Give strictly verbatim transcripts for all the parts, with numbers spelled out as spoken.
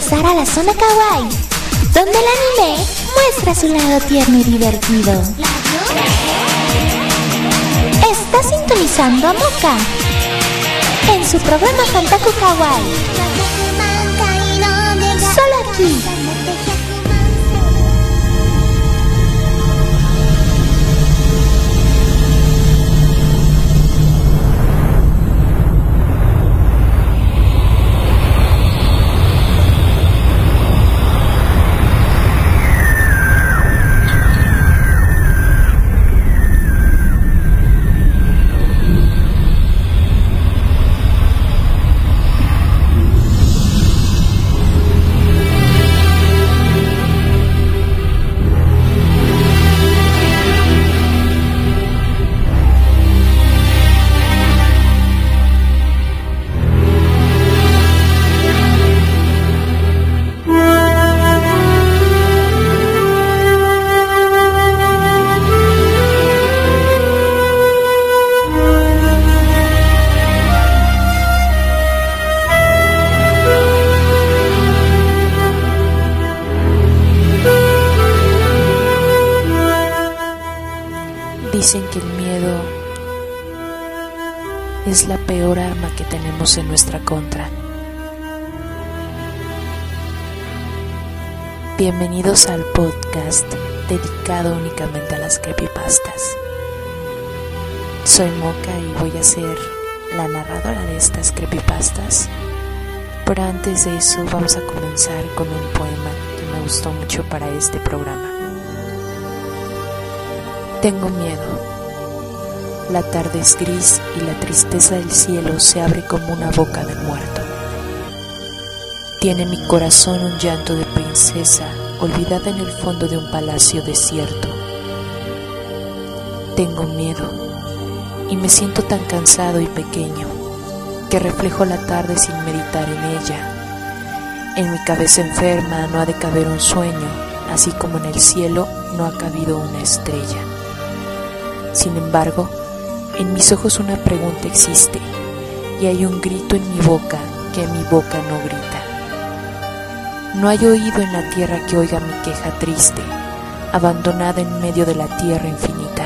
regresar a la zona kawaii, donde el anime muestra su lado tierno y divertido. Está sintonizando a Moka en su programa Fantaku Kawaii, solo aquí. Dicen que el miedo es la peor arma que tenemos en nuestra contra. Bienvenidos al podcast dedicado únicamente a las creepypastas. Soy Moka y voy a ser la narradora de estas creepypastas. Pero antes de eso vamos a comenzar con un poema que me gustó mucho para este programa. Tengo miedo. La tarde es gris y la tristeza del cielo se abre como una boca de muerto. Tiene mi corazón un llanto de princesa olvidada en el fondo de un palacio desierto. Tengo miedo y me siento tan cansado y pequeño que reflejo la tarde sin meditar en ella. En mi cabeza enferma no ha de caber un sueño, así como en el cielo no ha cabido una estrella. Sin embargo, en mis ojos una pregunta existe, y hay un grito en mi boca que mi boca no grita. No hay oído en la tierra que oiga mi queja triste, abandonada en medio de la tierra infinita.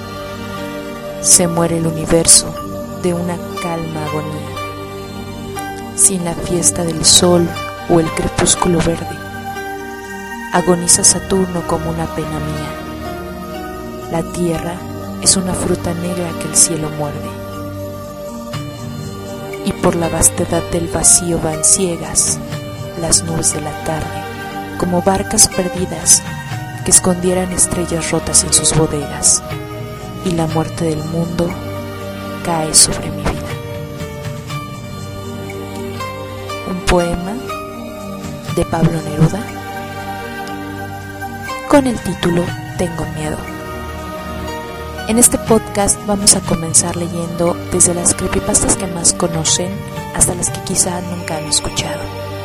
Se muere el universo de una calma agonía, sin la fiesta del sol o el crepúsculo verde. Agoniza Saturno como una pena mía. La tierra es una fruta negra que el cielo muerde, y por la vastedad del vacío van ciegas las nubes de la tarde, como barcas perdidas que escondieran estrellas rotas en sus bodegas, y la muerte del mundo cae sobre mi vida. Un poema de Pablo Neruda con el título Tengo miedo. En este podcast vamos a comenzar leyendo desde las creepypastas que más conocen hasta las que quizá nunca han escuchado.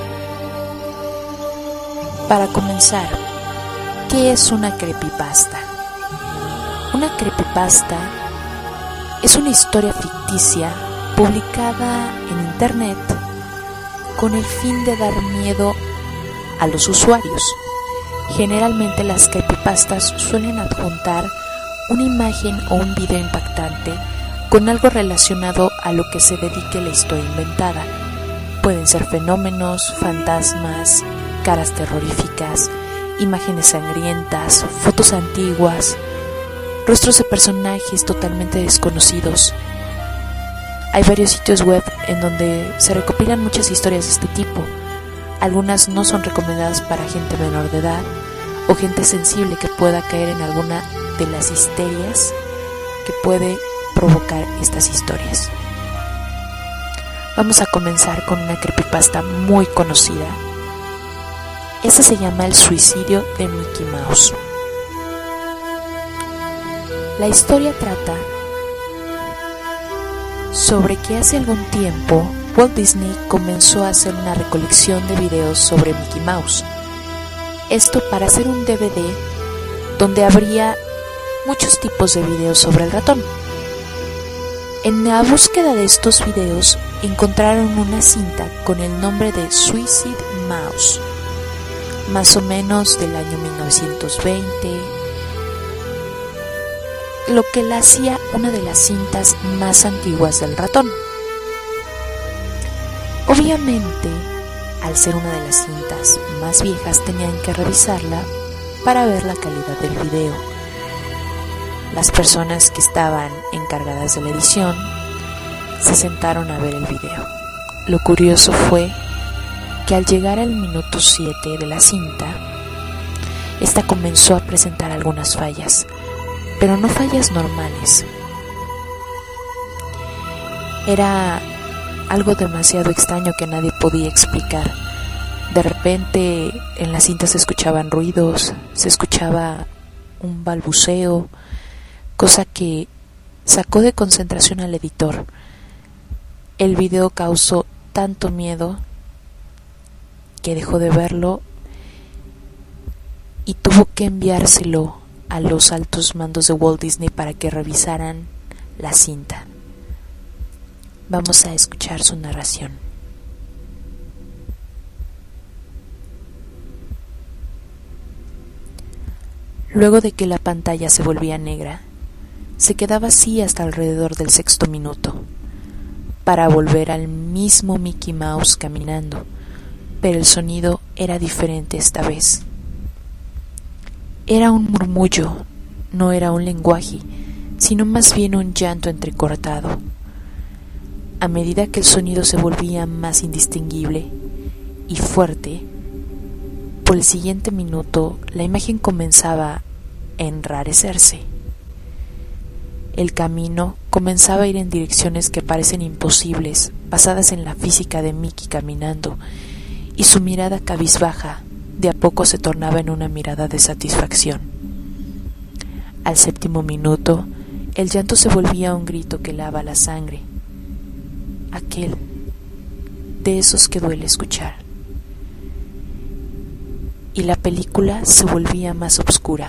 Para comenzar, ¿qué es una creepypasta? Una creepypasta es una historia ficticia publicada en internet con el fin de dar miedo a los usuarios. Generalmente las creepypastas suelen adjuntar una imagen o un video impactante con algo relacionado a lo que se dedique la historia inventada. Pueden ser fenómenos, fantasmas, caras terroríficas, imágenes sangrientas, fotos antiguas, rostros de personajes totalmente desconocidos. Hay varios sitios web en donde se recopilan muchas historias de este tipo. Algunas no son recomendadas para gente menor de edad o gente sensible que pueda caer en alguna de las histerias que puede provocar estas historias. Vamos a comenzar con una creepypasta muy conocida. Esta se llama El suicidio de Mickey Mouse. La historia trata sobre que hace algún tiempo Walt Disney comenzó a hacer una recolección de videos sobre Mickey Mouse. Esto para hacer un D V D donde habría muchos tipos de videos sobre el ratón. En la búsqueda de estos videos encontraron una cinta con el nombre de Suicide Mouse, más o menos del año mil novecientos veinte, lo que la hacía una de las cintas más antiguas del ratón. Obviamente, al ser una de las cintas más viejas, tenían que revisarla para ver la calidad del video. Las personas que estaban encargadas de la edición se sentaron a ver el video. Lo curioso fue que al llegar al minuto siete de la cinta, esta comenzó a presentar algunas fallas, pero no fallas normales. Era algo demasiado extraño que nadie podía explicar. De repente en la cinta se escuchaban ruidos, se escuchaba un balbuceo, cosa que sacó de concentración al editor. El video causó tanto miedo que dejó de verlo y tuvo que enviárselo a los altos mandos de Walt Disney para que revisaran la cinta. Vamos a escuchar su narración. Luego de que la pantalla se volvía negra, se quedaba así hasta alrededor del sexto minuto, para volver al mismo Mickey Mouse caminando, pero el sonido era diferente esta vez. Era un murmullo, no era un lenguaje, sino más bien un llanto entrecortado. A medida que el sonido se volvía más indistinguible y fuerte, por el siguiente minuto la imagen comenzaba a enrarecerse. El camino comenzaba a ir en direcciones que parecen imposibles, basadas en la física de Mickey caminando, y su mirada cabizbaja de a poco se tornaba en una mirada de satisfacción. Al séptimo minuto, el llanto se volvía un grito que lava la sangre, aquel de esos que duele escuchar. Y la película se volvía más oscura.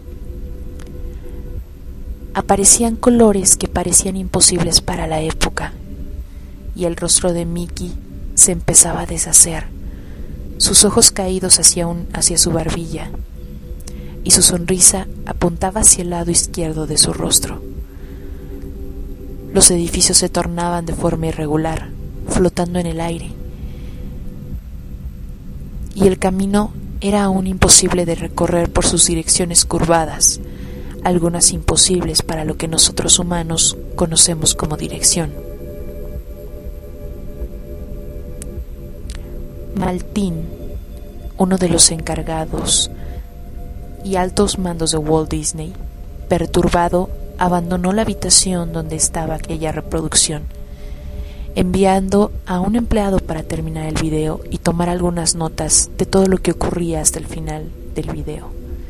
Aparecían colores que parecían imposibles para la época, y el rostro de Mickey se empezaba a deshacer, sus ojos caídos hacia, un, hacia su barbilla, y su sonrisa apuntaba hacia el lado izquierdo de su rostro. Los edificios se tornaban de forma irregular, flotando en el aire, y el camino era aún imposible de recorrer por sus direcciones curvadas, algunas imposibles para lo que nosotros humanos conocemos como dirección. Maltin, uno de los encargados y altos mandos de Walt Disney, perturbado, abandonó la habitación donde estaba aquella reproducción, enviando a un empleado para terminar el video y tomar algunas notas de todo lo que ocurría hasta el final del video.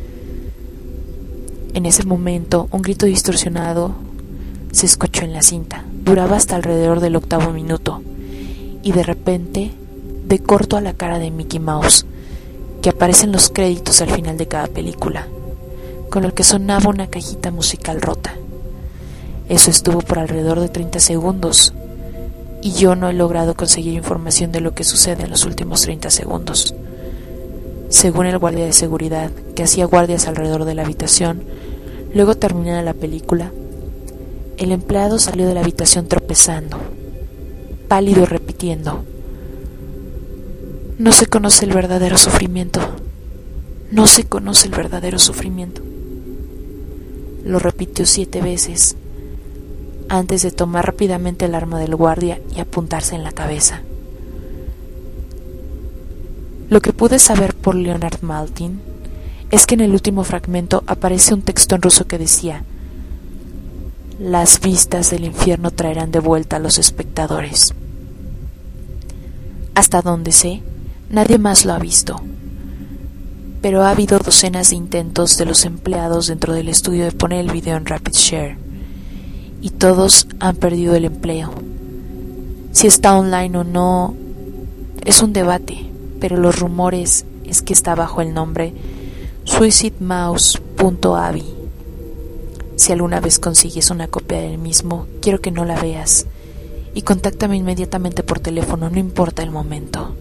En ese momento, un grito distorsionado se escuchó en la cinta. Duraba hasta alrededor del octavo minuto, y de repente, de corto a la cara de Mickey Mouse, que aparece en los créditos al final de cada película, con lo que sonaba una cajita musical rota. Eso estuvo por alrededor de treinta segundos, y yo no he logrado conseguir información de lo que sucede en los últimos treinta segundos. Según el guardia de seguridad, que hacía guardias alrededor de la habitación, luego terminada la película, el empleado salió de la habitación tropezando, pálido y repitiendo: no se conoce el verdadero sufrimiento, no se conoce el verdadero sufrimiento. Lo repitió siete veces, antes de tomar rápidamente el arma del guardia y apuntarse en la cabeza. Lo que pude saber por Leonard Maltin es que en el último fragmento aparece un texto en ruso que decía: las vistas del infierno traerán de vuelta a los espectadores. Hasta donde sé, nadie más lo ha visto, pero ha habido docenas de intentos de los empleados dentro del estudio de poner el video en Rapid Share, y todos han perdido el empleo. Si está online o no es un debate, pero los rumores es que está bajo el nombre suicide mouse punto a v i. Si alguna vez consigues una copia del mismo, quiero que no la veas y contáctame inmediatamente por teléfono, no importa el momento.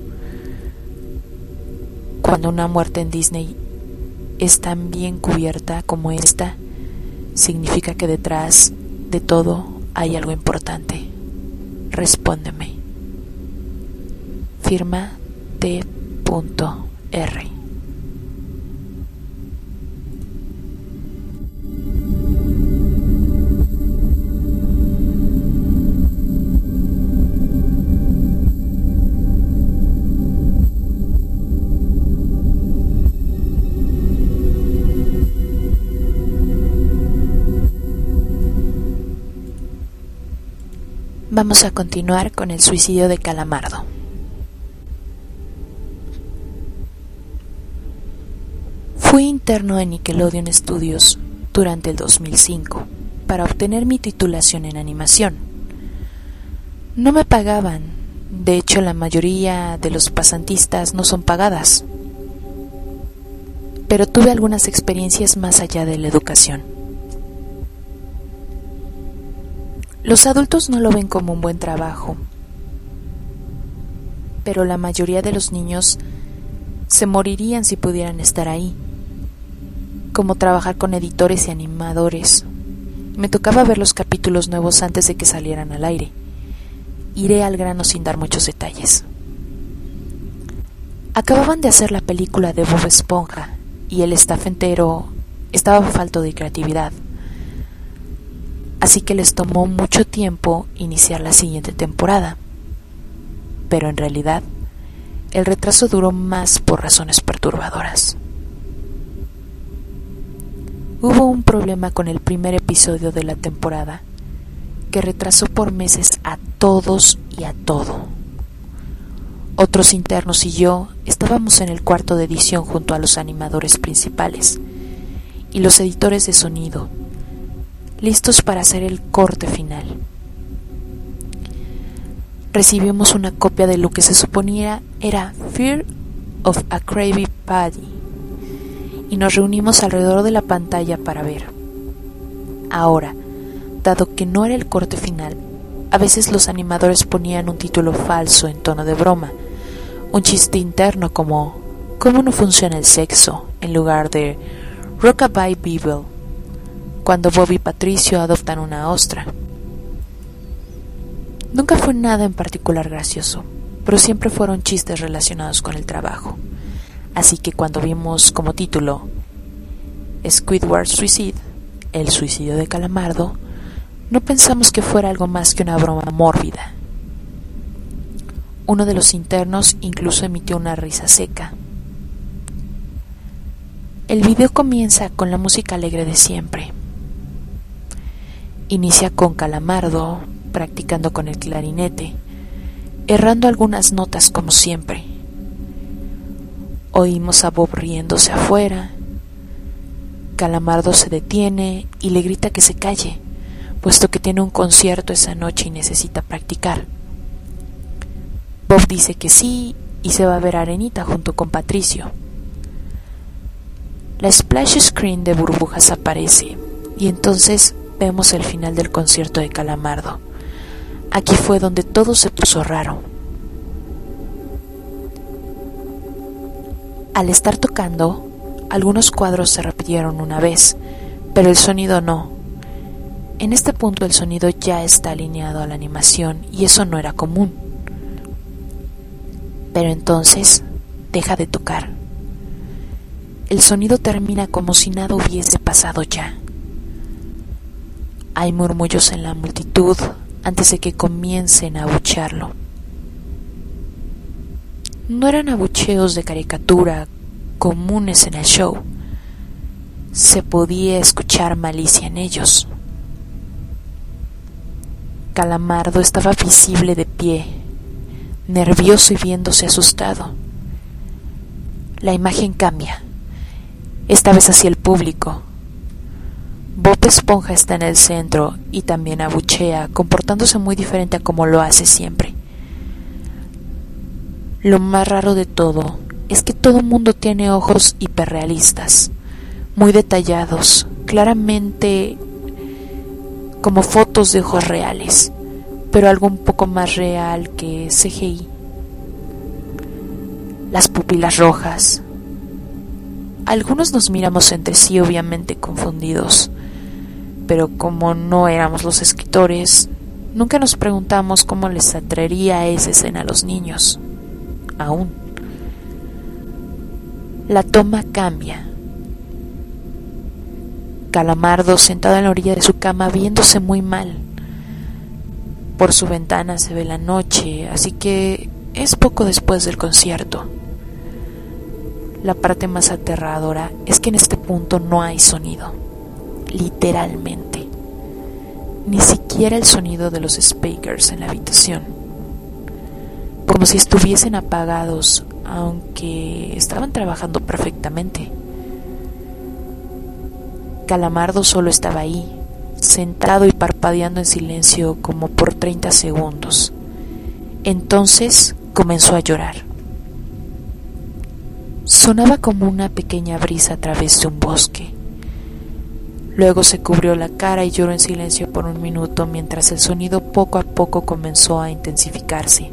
Cuando una muerte en Disney es tan bien cubierta como esta, significa que detrás de todo hay algo importante. Respóndeme. Firma T R. Vamos a continuar con el suicidio de Calamardo. Fui interno en Nickelodeon Studios durante el dos mil cinco para obtener mi titulación en animación. No me pagaban, de hecho la mayoría de los pasantistas no son pagadas, pero tuve algunas experiencias más allá de la educación. Los adultos no lo ven como un buen trabajo, pero la mayoría de los niños se morirían si pudieran estar ahí, como trabajar con editores y animadores. Me tocaba ver los capítulos nuevos antes de que salieran al aire. Iré al grano sin dar muchos detalles. Acababan de hacer la película de Bob Esponja y el staff entero estaba falto de creatividad. Así que les tomó mucho tiempo iniciar la siguiente temporada. Pero en realidad, el retraso duró más por razones perturbadoras. Hubo un problema con el primer episodio de la temporada que retrasó por meses a todos y a todo. Otros internos y yo estábamos en el cuarto de edición junto a los animadores principales y los editores de sonido, listos para hacer el corte final. Recibimos una copia de lo que se suponía era Fear of a Krabby Patty y nos reunimos alrededor de la pantalla para ver. Ahora, dado que no era el corte final, a veces los animadores ponían un título falso en tono de broma, un chiste interno como ¿cómo no funciona el sexo? En lugar de Rockabye Beagle, cuando Bob y Patricio adoptan una ostra. Nunca fue nada en particular gracioso, pero siempre fueron chistes relacionados con el trabajo. Así que cuando vimos como título Squidward Suicide, el suicidio de Calamardo, no pensamos que fuera algo más que una broma mórbida. Uno de los internos incluso emitió una risa seca. El video comienza con la música alegre de siempre. Inicia con Calamardo practicando con el clarinete, errando algunas notas como siempre. Oímos a Bob riéndose afuera. Calamardo se detiene y le grita que se calle, puesto que tiene un concierto esa noche y necesita practicar. Bob dice que sí y se va a ver a Arenita junto con Patricio. La splash screen de burbujas aparece y entonces vemos el final del concierto de Calamardo. Aquí fue donde todo se puso raro. Al estar tocando, algunos cuadros se repitieron una vez, pero el sonido no. En este punto el sonido ya está alineado a la animación y eso no era común. Pero entonces deja de tocar. El sonido termina como si nada hubiese pasado ya. Hay murmullos en la multitud antes de que comiencen a abuchearlo. No eran abucheos de caricatura comunes en el show. Se podía escuchar malicia en ellos. Calamardo estaba visible de pie, nervioso y viéndose asustado. La imagen cambia, esta vez hacia el público. Bob Esponja está en el centro y también abuchea, comportándose muy diferente a como lo hace siempre. Lo más raro de todo es que todo el mundo tiene ojos hiperrealistas, muy detallados, claramente como fotos de ojos reales, pero algo un poco más real que C G I. Las pupilas rojas. Algunos nos miramos entre sí, obviamente confundidos, pero como no éramos los escritores, nunca nos preguntamos cómo les atraería esa escena a los niños. Aún. La toma cambia. Calamardo sentado en la orilla de su cama viéndose muy mal. Por su ventana se ve la noche, así que es poco después del concierto. La parte más aterradora es que en este punto no hay sonido, literalmente. Ni siquiera el sonido de los speakers en la habitación. Como si estuviesen apagados, aunque estaban trabajando perfectamente. Calamardo solo estaba ahí, sentado y parpadeando en silencio como por treinta segundos. Entonces comenzó a llorar. Sonaba como una pequeña brisa a través de un bosque. Luego se cubrió la cara y lloró en silencio por un minuto mientras el sonido poco a poco comenzó a intensificarse.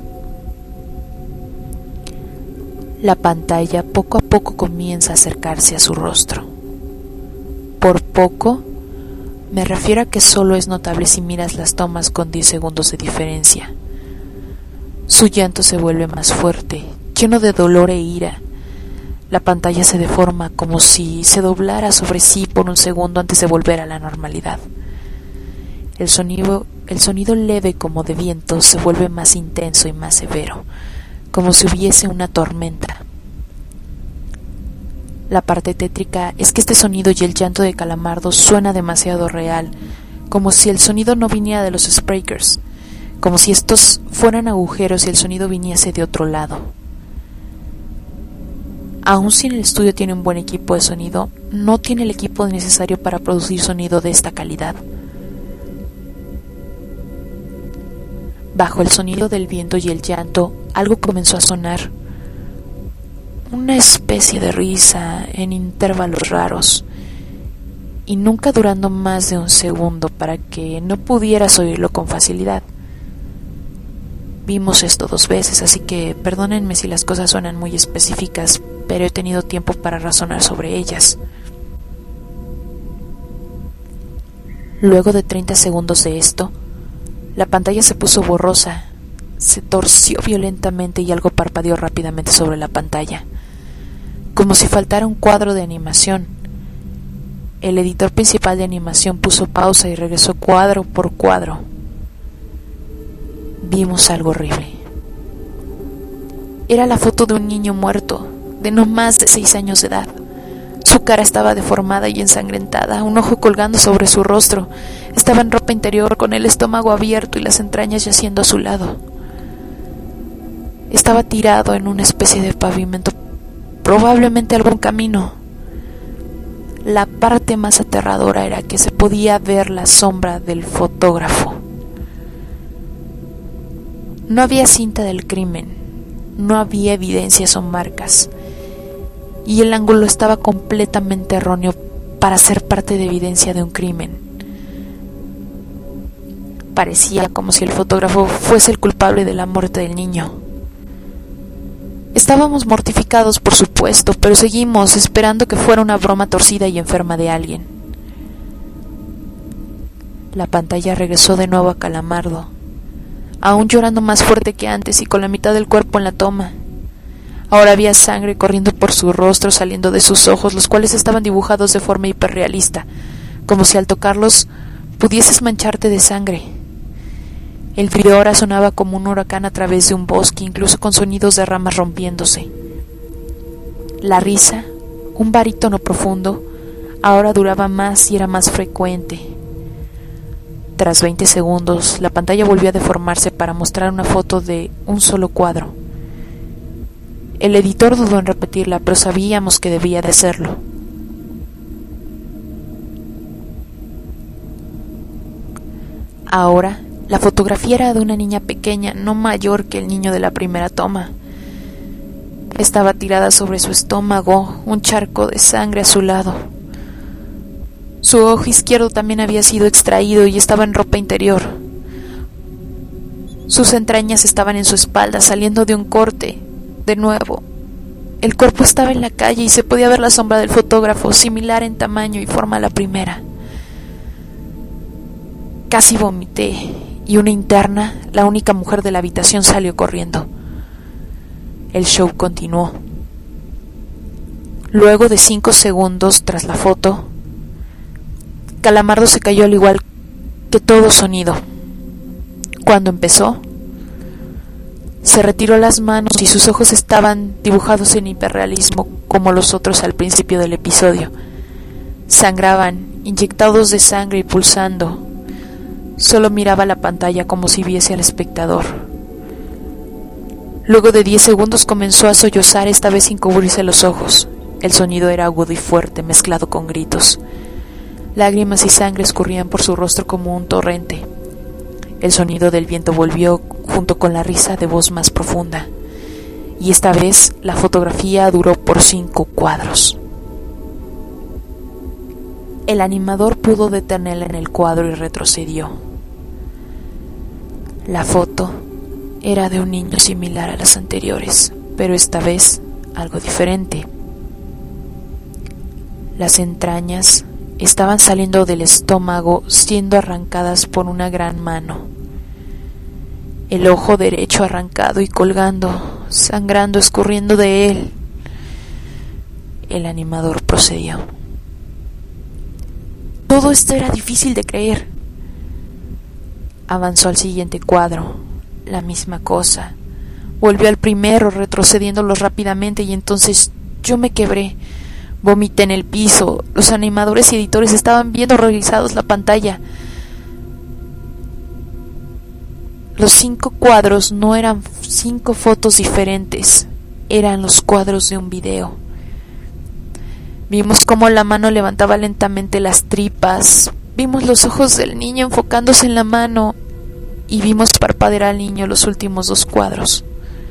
La pantalla poco a poco comienza a acercarse a su rostro. Por poco, me refiero a que solo es notable si miras las tomas con diez segundos de diferencia. Su llanto se vuelve más fuerte, lleno de dolor e ira. La pantalla se deforma como si se doblara sobre sí por un segundo antes de volver a la normalidad. El sonido, el sonido leve como de viento se vuelve más intenso y más severo, como si hubiese una tormenta. La parte tétrica es que este sonido y el llanto de Calamardo suena demasiado real, como si el sonido no viniera de los speakers, como si estos fueran agujeros y el sonido viniese de otro lado. Aun si en el estudio tiene un buen equipo de sonido, no tiene el equipo necesario para producir sonido de esta calidad. Bajo el sonido del viento y el llanto, algo comenzó a sonar. Una especie de risa en intervalos raros, y nunca durando más de un segundo para que no pudieras oírlo con facilidad. Vimos esto dos veces, así que perdónenme si las cosas suenan muy específicas, pero he tenido tiempo para razonar sobre ellas. Luego de treinta segundos de esto, la pantalla se puso borrosa, se torció violentamente y algo parpadeó rápidamente sobre la pantalla, como si faltara un cuadro de animación. El editor principal de animación puso pausa y regresó cuadro por cuadro. Vimos algo horrible. Era la foto de un niño muerto, de no más de seis años de edad. Su cara estaba deformada y ensangrentada, un ojo colgando sobre su rostro. Estaba en ropa interior, con el estómago abierto y las entrañas yaciendo a su lado. Estaba tirado en una especie de pavimento, probablemente algún camino. La parte más aterradora era que se podía ver la sombra del fotógrafo. No había cinta del crimen, no había evidencias o marcas, y el ángulo estaba completamente erróneo para ser parte de evidencia de un crimen. Parecía como si el fotógrafo fuese el culpable de la muerte del niño. Estábamos mortificados, por supuesto, pero seguimos esperando que fuera una broma torcida y enferma de alguien. La pantalla regresó de nuevo a Calamardo, aún llorando más fuerte que antes y con la mitad del cuerpo en la toma. Ahora había sangre corriendo por su rostro, saliendo de sus ojos, los cuales estaban dibujados de forma hiperrealista, como si al tocarlos pudieses mancharte de sangre. El video ahora sonaba como un huracán a través de un bosque, incluso con sonidos de ramas rompiéndose. La risa, un barítono profundo, ahora duraba más y era más frecuente. Tras veinte segundos, la pantalla volvió a deformarse para mostrar una foto de un solo cuadro. El editor dudó en repetirla, pero sabíamos que debía de hacerlo. Ahora, la fotografía era de una niña pequeña, no mayor que el niño de la primera toma. Estaba tirada sobre su estómago, un charco de sangre a su lado. Su ojo izquierdo también había sido extraído y estaba en ropa interior. Sus entrañas estaban en su espalda, saliendo de un corte. De nuevo, el cuerpo estaba en la calle y se podía ver la sombra del fotógrafo, similar en tamaño y forma a la primera. Casi vomité y una interna, la única mujer de la habitación, salió corriendo. El show continuó. Luego de cinco segundos tras la foto, Calamardo se cayó al igual que todo sonido. Cuando empezó, se retiró las manos y sus ojos estaban dibujados en hiperrealismo como los otros al principio del episodio. Sangraban, inyectados de sangre y pulsando. Solo miraba la pantalla como si viese al espectador. Luego de diez segundos comenzó a sollozar, esta vez sin cubrirse los ojos. El sonido era agudo y fuerte, mezclado con gritos. Lágrimas y sangre escurrían por su rostro como un torrente. El sonido del viento volvió junto con la risa de voz más profunda. Y esta vez la fotografía duró por cinco cuadros. El animador pudo detenerla en el cuadro y retrocedió. La foto era de un niño similar a las anteriores, pero esta vez algo diferente. Las entrañas estaban saliendo del estómago, siendo arrancadas por una gran mano. El ojo derecho arrancado y colgando, sangrando, escurriendo de él. El animador procedió. Todo esto era difícil de creer. Avanzó al siguiente cuadro, la misma cosa. Volvió al primero, retrocediéndolo rápidamente, y entonces yo me quebré. Vomité en el piso. Los animadores y editores estaban viendo horrorizados la pantalla. Los cinco cuadros no eran cinco fotos diferentes, eran los cuadros de un video. Vimos cómo la mano levantaba lentamente las tripas, vimos los ojos del niño enfocándose en la mano y vimos parpadear al niño los últimos dos cuadros.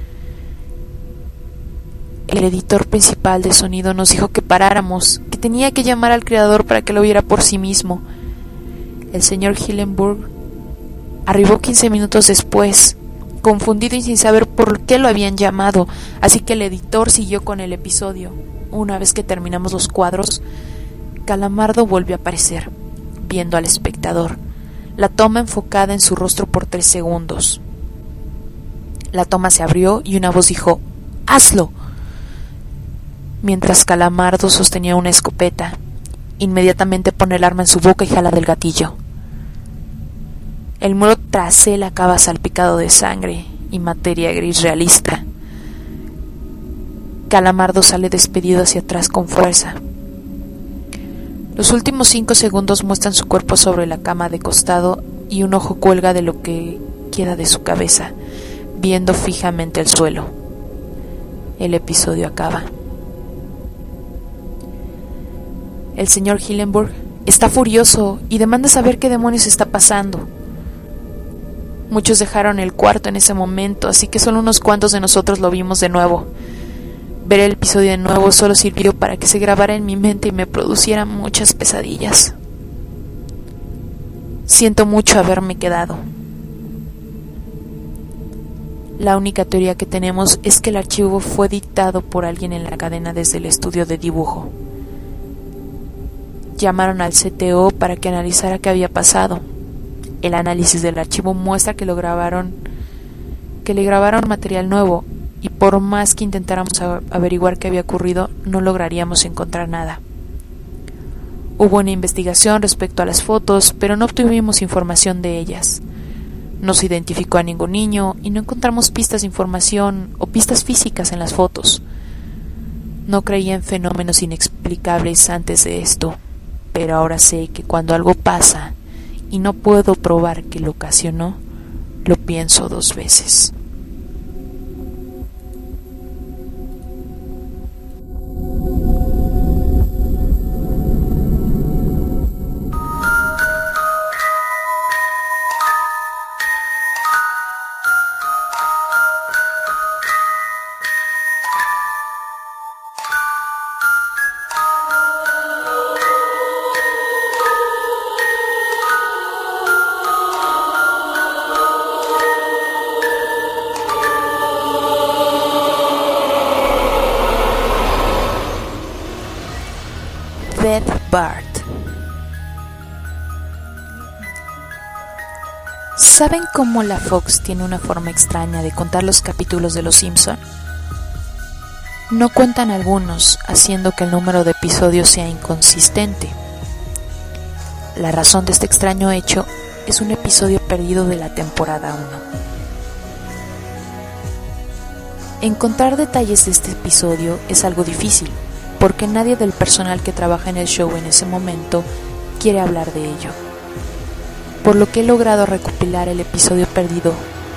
El editor principal de sonido nos dijo que paráramos, que tenía que llamar al creador para que lo viera por sí mismo. El señor Hillenburg arribó quince minutos después, confundido y sin saber por qué lo habían llamado, así que el editor siguió con el episodio. Una vez que terminamos los cuadros, Calamardo volvió a aparecer, viendo al espectador, la toma enfocada en su rostro por tres segundos. La toma se abrió y una voz dijo: ¡hazlo!, mientras Calamardo sostenía una escopeta. Inmediatamente pone el arma en su boca y jala del gatillo. El muro tras él acaba salpicado de sangre y materia gris realista. Calamardo sale despedido hacia atrás con fuerza. Los últimos cinco segundos muestran su cuerpo sobre la cama de costado y un ojo cuelga de lo que queda de su cabeza, viendo fijamente el suelo. El episodio acaba. El señor Hillenburg está furioso y demanda saber qué demonios está pasando. Muchos dejaron el cuarto en ese momento, así que solo unos cuantos de nosotros lo vimos de nuevo. Ver el episodio de nuevo solo sirvió para que se grabara en mi mente y me produciera muchas pesadillas. Siento mucho haberme quedado. La única teoría que tenemos es que el archivo fue dictado por alguien en la cadena desde el estudio de dibujo. Llamaron al C T O para que analizara qué había pasado. El análisis del archivo muestra que lo grabaron, que le grabaron material nuevo, y por más que intentáramos averiguar qué había ocurrido, no lograríamos encontrar nada. Hubo una investigación respecto a las fotos, pero no obtuvimos información de ellas. No se identificó a ningún niño y no encontramos pistas de información o pistas físicas en las fotos. No creía en fenómenos inexplicables antes de esto, pero ahora sé que cuando algo pasa y no puedo probar que lo ocasionó, lo pienso dos veces. Dead Bart. ¿Saben cómo la Fox tiene una forma extraña de contar los capítulos de Los Simpson? No cuentan algunos, haciendo que el número de episodios sea inconsistente. La razón de este extraño hecho es un episodio perdido de la temporada uno. Encontrar detalles de este episodio es algo difícil, porque nadie del personal que trabaja en el show en ese momento quiere hablar de ello. Por lo que he logrado recopilar el episodio perdido.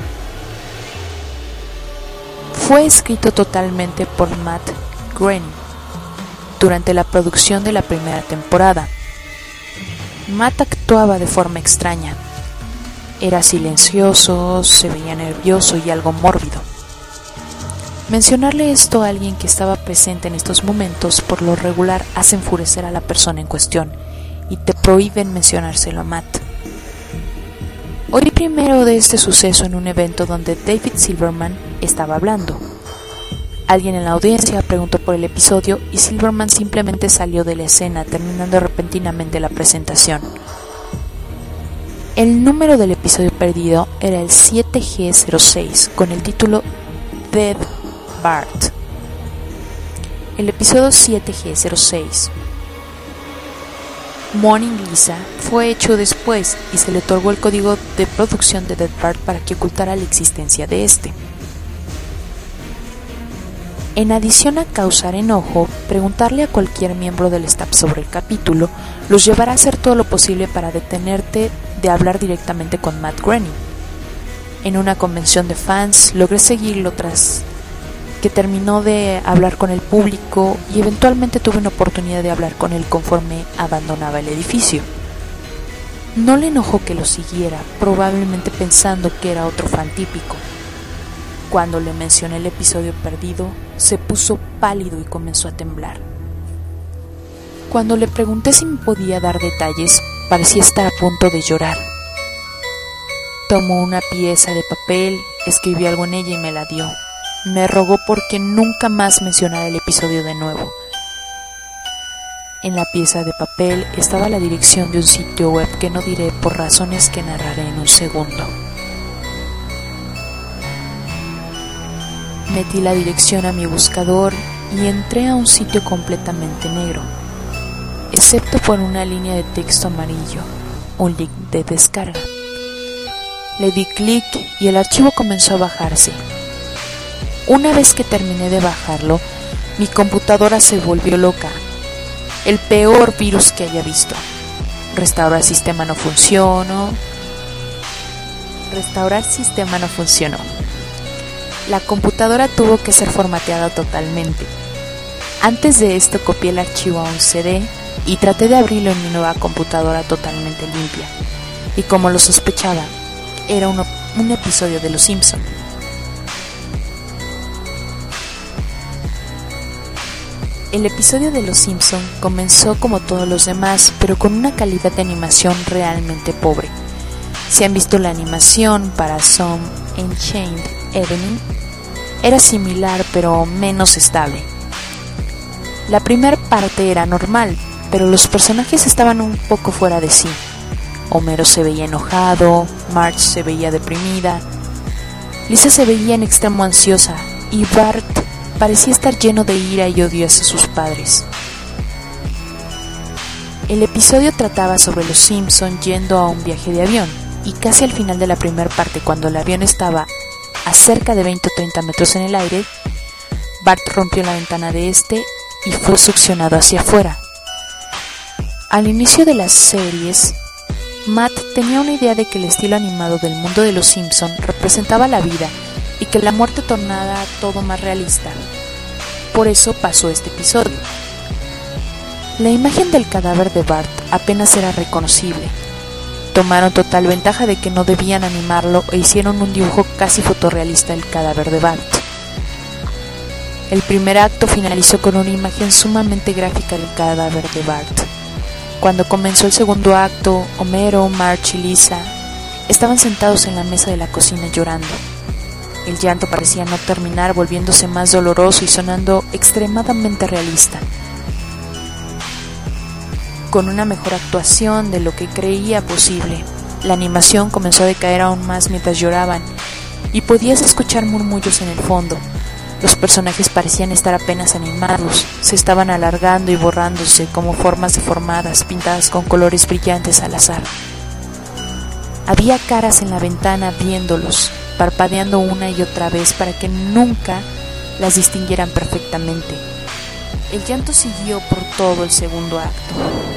Fue escrito totalmente por Matt Groening durante la producción de la primera temporada. Matt actuaba de forma extraña. Era silencioso, se veía nervioso y algo mórbido. Mencionarle esto a alguien que estaba presente en estos momentos por lo regular hace enfurecer a la persona en cuestión y te prohíben mencionárselo a Matt. Oí primero de este suceso en un evento donde David Silverman estaba hablando. Alguien en la audiencia preguntó por el episodio y Silverman simplemente salió de la escena, terminando repentinamente la presentación. El número del episodio perdido era el siete G cero seis, con el título Dead Bart. El episodio siete G cero seis, Morning Lisa, fue hecho después y se le otorgó el código de producción de Dead Bart para que ocultara la existencia de este. En adición a causar enojo, preguntarle a cualquier miembro del staff sobre el capítulo los llevará a hacer todo lo posible para detenerte de hablar directamente con Matt Groening. En una convención de fans logré seguirlo tras que terminó de hablar con el público y eventualmente tuve una oportunidad de hablar con él conforme abandonaba el edificio. No le enojó que lo siguiera, probablemente pensando que era otro fan típico. Cuando le mencioné el episodio perdido, se puso pálido y comenzó a temblar. Cuando le pregunté si me podía dar detalles, parecía estar a punto de llorar. Tomó una pieza de papel, escribió algo en ella y me la dio. Me rogó porque nunca más mencionara el episodio de nuevo. En la pieza de papel estaba la dirección de un sitio web que no diré por razones que narraré en un segundo. Metí la dirección a mi buscador y entré a un sitio completamente negro, excepto por una línea de texto amarillo, un link de descarga. Le di clic y el archivo comenzó a bajarse. Una vez que terminé de bajarlo, mi computadora se volvió loca. El peor virus que haya visto. Restaurar sistema no funcionó. Restaurar sistema no funcionó. La computadora tuvo que ser formateada totalmente. Antes de esto copié el archivo a un C D y traté de abrirlo en mi nueva computadora totalmente limpia. Y como lo sospechaba, era uno, un episodio de Los Simpson. El episodio de Los Simpson comenzó como todos los demás, pero con una calidad de animación realmente pobre. Si han visto la animación para Some Unchained Evening, era similar pero menos estable. La primera parte era normal, pero los personajes estaban un poco fuera de sí. Homero se veía enojado, Marge se veía deprimida, Lisa se veía en extremo ansiosa y Bart parecía estar lleno de ira y odio hacia sus padres. El episodio trataba sobre los Simpson yendo a un viaje de avión, y casi al final de la primera parte, cuando el avión estaba a cerca de veinte o treinta metros en el aire, Bart rompió la ventana de este y fue succionado hacia afuera. Al inicio de las series, Matt tenía una idea de que el estilo animado del mundo de los Simpson representaba la vida y que la muerte tornara todo más realista. Por eso pasó este episodio. La imagen del cadáver de Bart apenas era reconocible. Tomaron total ventaja de que no debían animarlo e hicieron un dibujo casi fotorrealista del cadáver de Bart. El primer acto finalizó con una imagen sumamente gráfica del cadáver de Bart. Cuando comenzó el segundo acto, Homero, Marge y Lisa estaban sentados en la mesa de la cocina llorando. El llanto parecía no terminar, volviéndose más doloroso y sonando extremadamente realista. con una mejor actuación de lo que creía posible. La animación comenzó a decaer aún más mientras lloraban, y podías escuchar murmullos en el fondo. Los personajes parecían estar apenas animados, se estaban alargando y borrándose como formas deformadas pintadas con colores brillantes al azar. Había caras en la ventana viéndolos, parpadeando una y otra vez para que nunca las distinguieran perfectamente. El llanto siguió por todo el segundo acto.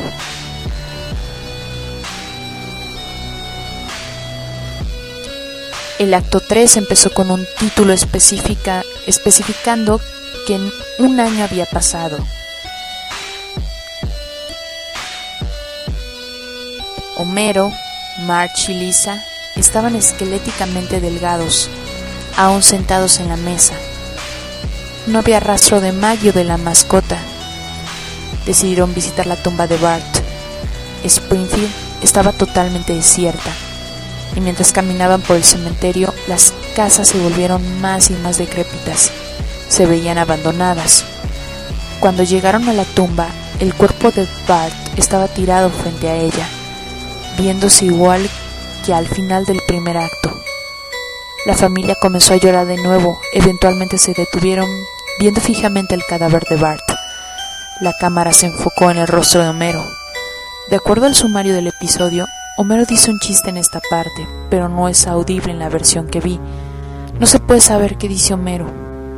El acto tres empezó con un título específica, especificando que un año había pasado. Homero, Marge y Lisa estaban esqueléticamente delgados, aún sentados en la mesa. No había rastro de Maggie o de la mascota. Decidieron visitar la tumba de Bart. Springfield estaba totalmente desierta, y mientras caminaban por el cementerio, las casas se volvieron más y más decrépitas. Se veían abandonadas. Cuando llegaron a la tumba, el cuerpo de Bart estaba tirado frente a ella, viéndose igual que al final del primer acto. La familia comenzó a llorar de nuevo. Eventualmente se detuvieron viendo fijamente el cadáver de Bart. La cámara se enfocó en el rostro de Homero. De acuerdo al sumario del episodio, Homero dice un chiste en esta parte, pero no es audible en la versión que vi. No se puede saber qué dice Homero.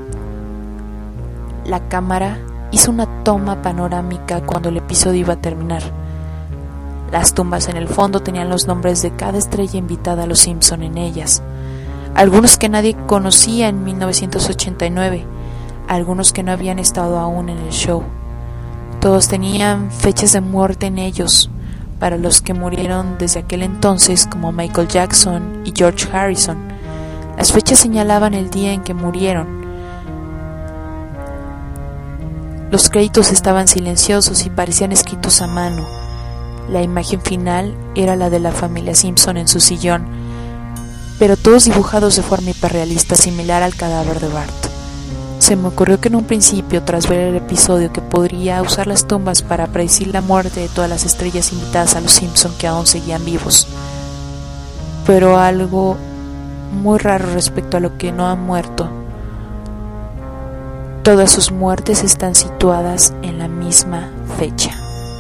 La cámara hizo una toma panorámica cuando el episodio iba a terminar. Las tumbas en el fondo tenían los nombres de cada estrella invitada a Los Simpson en ellas. Algunos que nadie conocía en mil novecientos ochenta y nueve, algunos que no habían estado aún en el show. Todos tenían fechas de muerte en ellos, para los que murieron desde aquel entonces, como Michael Jackson y George Harrison. Las fechas señalaban el día en que murieron. Los créditos estaban silenciosos y parecían escritos a mano. La imagen final era la de la familia Simpson en su sillón, pero todos dibujados de forma hiperrealista, similar al cadáver de Bart. Se me ocurrió que en un principio, tras ver el episodio, que podría usar las tumbas para predecir la muerte de todas las estrellas invitadas a Los Simpson que aún seguían vivos. Pero algo muy raro respecto a lo que no ha muerto. Todas sus muertes están situadas en la misma fecha.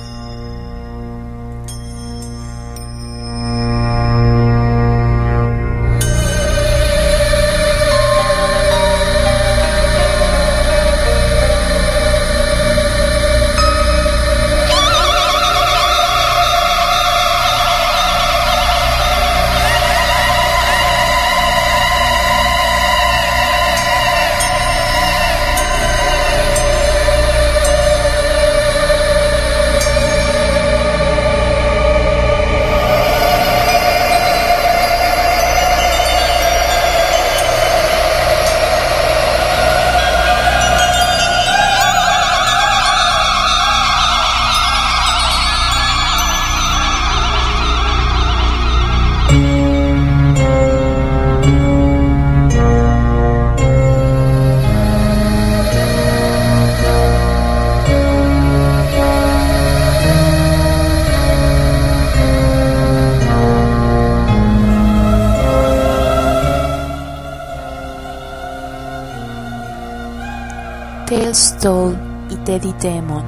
Tales Told y Teddy Demon.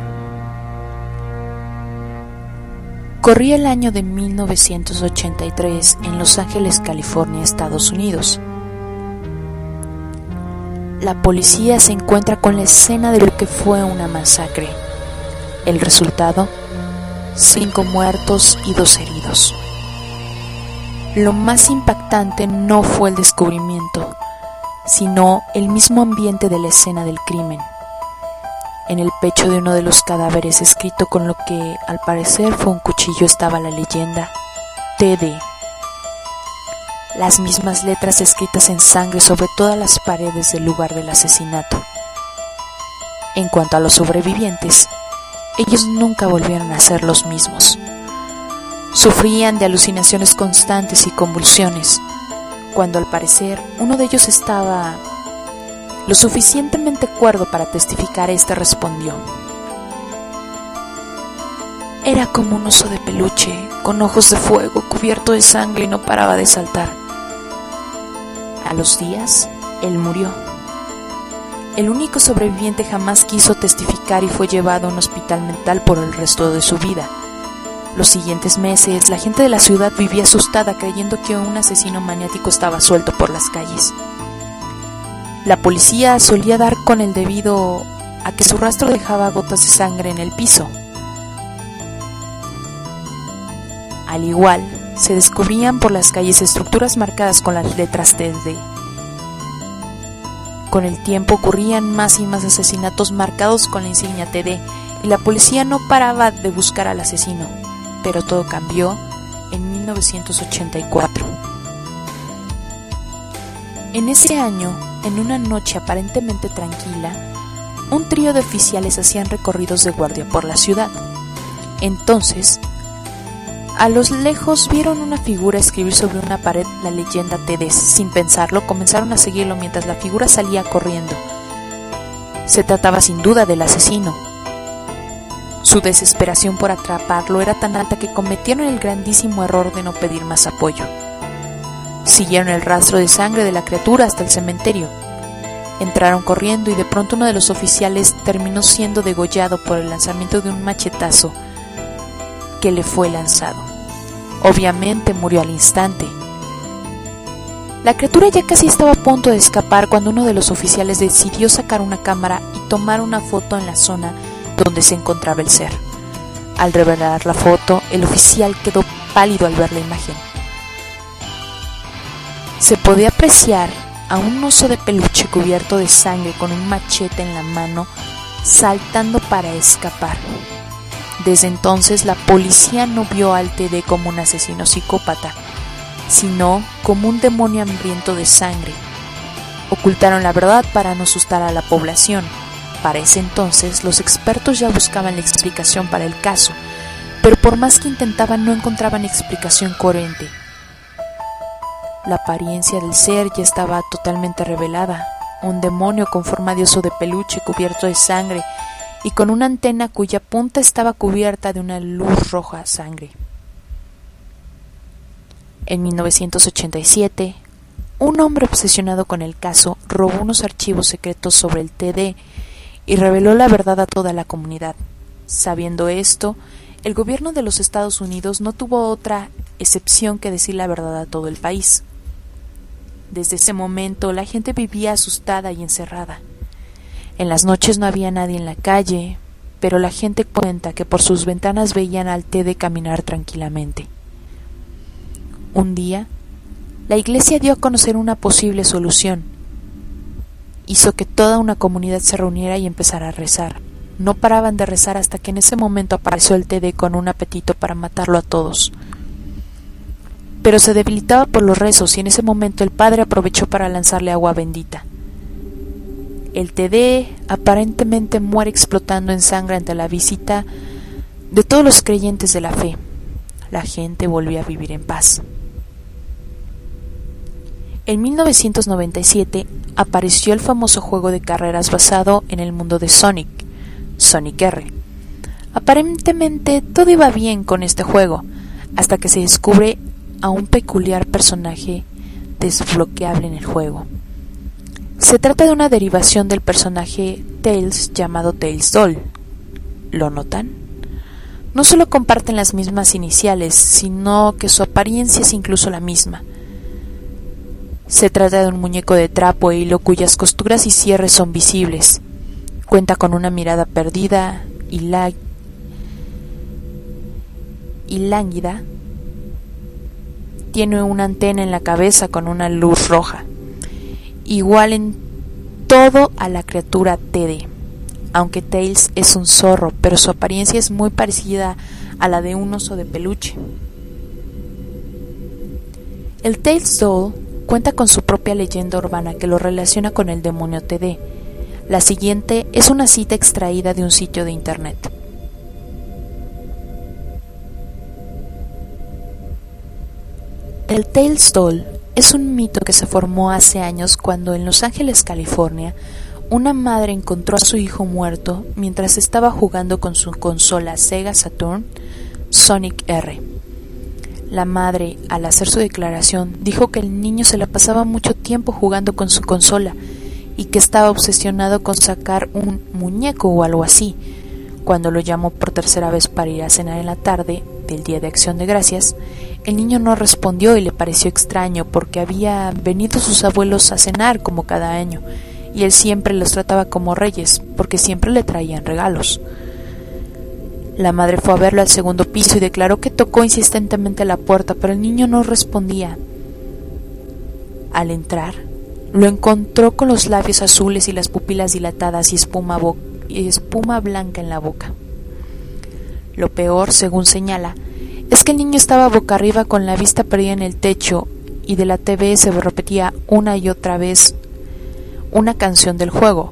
Corría el año de mil novecientos ochenta y tres en Los Ángeles, California, Estados Unidos. La policía se encuentra con la escena de lo que fue una masacre. El resultado: cinco muertos y dos heridos. Lo más impactante no fue el descubrimiento, sino el mismo ambiente de la escena del crimen. En el pecho de uno de los cadáveres, escrito con lo que al parecer fue un cuchillo, estaba la leyenda T D. Las mismas letras escritas en sangre sobre todas las paredes del lugar del asesinato. En cuanto a los sobrevivientes, ellos nunca volvieron a ser los mismos. Sufrían de alucinaciones constantes y convulsiones. Cuando al parecer uno de ellos estaba lo suficientemente cuerdo para testificar, este respondió: Era como un oso de peluche, con ojos de fuego, cubierto de sangre y no paraba de saltar. A los días, él murió. El único sobreviviente jamás quiso testificar y fue llevado a un hospital mental por el resto de su vida. Los siguientes meses, la gente de la ciudad vivía asustada creyendo que un asesino maniático estaba suelto por las calles. La policía solía dar con él debido a que su rastro dejaba gotas de sangre en el piso. Al igual, se descubrían por las calles estructuras marcadas con las letras T D. Con el tiempo ocurrían más y más asesinatos marcados con la insignia T D y la policía no paraba de buscar al asesino, pero todo cambió en mil novecientos ochenta y cuatro. En ese año, en una noche aparentemente tranquila, un trío de oficiales hacían recorridos de guardia por la ciudad. Entonces, a lo lejos vieron una figura escribir sobre una pared la leyenda T D. Sin pensarlo, comenzaron a seguirlo mientras la figura salía corriendo. Se trataba sin duda del asesino. Su desesperación por atraparlo era tan alta que cometieron el grandísimo error de no pedir más apoyo. Siguieron el rastro de sangre de la criatura hasta el cementerio. Entraron corriendo y de pronto uno de los oficiales terminó siendo degollado por el lanzamiento de un machetazo que le fue lanzado. Obviamente murió al instante. La criatura ya casi estaba a punto de escapar cuando uno de los oficiales decidió sacar una cámara y tomar una foto en la zona donde se encontraba el ser. Al revelar la foto, el oficial quedó pálido al ver la imagen. Se podía apreciar a un oso de peluche cubierto de sangre con un machete en la mano saltando para escapar. Desde entonces la policía no vio al T D como un asesino psicópata, sino como un demonio hambriento de sangre. Ocultaron la verdad para no asustar a la población. Para ese entonces los expertos ya buscaban la explicación para el caso, pero por más que intentaban no encontraban explicación coherente. La apariencia del ser ya estaba totalmente revelada, un demonio con forma de oso de peluche cubierto de sangre y con una antena cuya punta estaba cubierta de una luz roja sangre. En mil novecientos ochenta y siete, un hombre obsesionado con el caso robó unos archivos secretos sobre el T D y reveló la verdad a toda la comunidad. Sabiendo esto, el gobierno de los Estados Unidos no tuvo otra excepción que decir la verdad a todo el país. Desde ese momento, la gente vivía asustada y encerrada. En las noches no había nadie en la calle, pero la gente cuenta que por sus ventanas veían al T D caminar tranquilamente. Un día, la iglesia dio a conocer una posible solución. Hizo que toda una comunidad se reuniera y empezara a rezar. No paraban de rezar hasta que en ese momento apareció el T D con un apetito para matarlo a todos. Pero se debilitaba por los rezos y en ese momento el padre aprovechó para lanzarle agua bendita. El T D aparentemente muere explotando en sangre ante la visita de todos los creyentes de la fe. La gente volvió a vivir en paz. En mil novecientos noventa y siete apareció el famoso juego de carreras basado en el mundo de Sonic, Sonic R. Aparentemente todo iba bien con este juego, hasta que se descubre a un peculiar personaje desbloqueable en el juego. Se trata de una derivación del personaje Tails llamado Tails Doll. ¿Lo notan? No solo comparten las mismas iniciales, sino que su apariencia es incluso la misma. Se trata de un muñeco de trapo e hilo cuyas costuras y cierres son visibles. Cuenta con una mirada perdida y, la... y lánguida. Tiene una antena en la cabeza con una luz roja. Igual en todo a la criatura T D, aunque Tails es un zorro, pero su apariencia es muy parecida a la de un oso de peluche. El Tails Doll cuenta con su propia leyenda urbana que lo relaciona con el demonio T D. La siguiente es una cita extraída de un sitio de internet. El Tails Doll es un mito que se formó hace años cuando en Los Ángeles, California, una madre encontró a su hijo muerto mientras estaba jugando con su consola Sega Saturn Sonic R. La madre, al hacer su declaración, dijo que el niño se la pasaba mucho tiempo jugando con su consola y que estaba obsesionado con sacar un muñeco o algo así. Cuando lo llamó por tercera vez para ir a cenar en la tarde del Día de Acción de Gracias, el niño no respondió y le pareció extraño porque había venido sus abuelos a cenar como cada año y él siempre los trataba como reyes porque siempre le traían regalos. La madre fue a verlo al segundo piso y declaró que tocó insistentemente la puerta, pero el niño no respondía. Al entrar, lo encontró con los labios azules y las pupilas dilatadas y espuma, bo- y espuma blanca en la boca. Lo peor, según señala, es que el niño estaba boca arriba con la vista perdida en el techo y de la T V se repetía una y otra vez una canción del juego.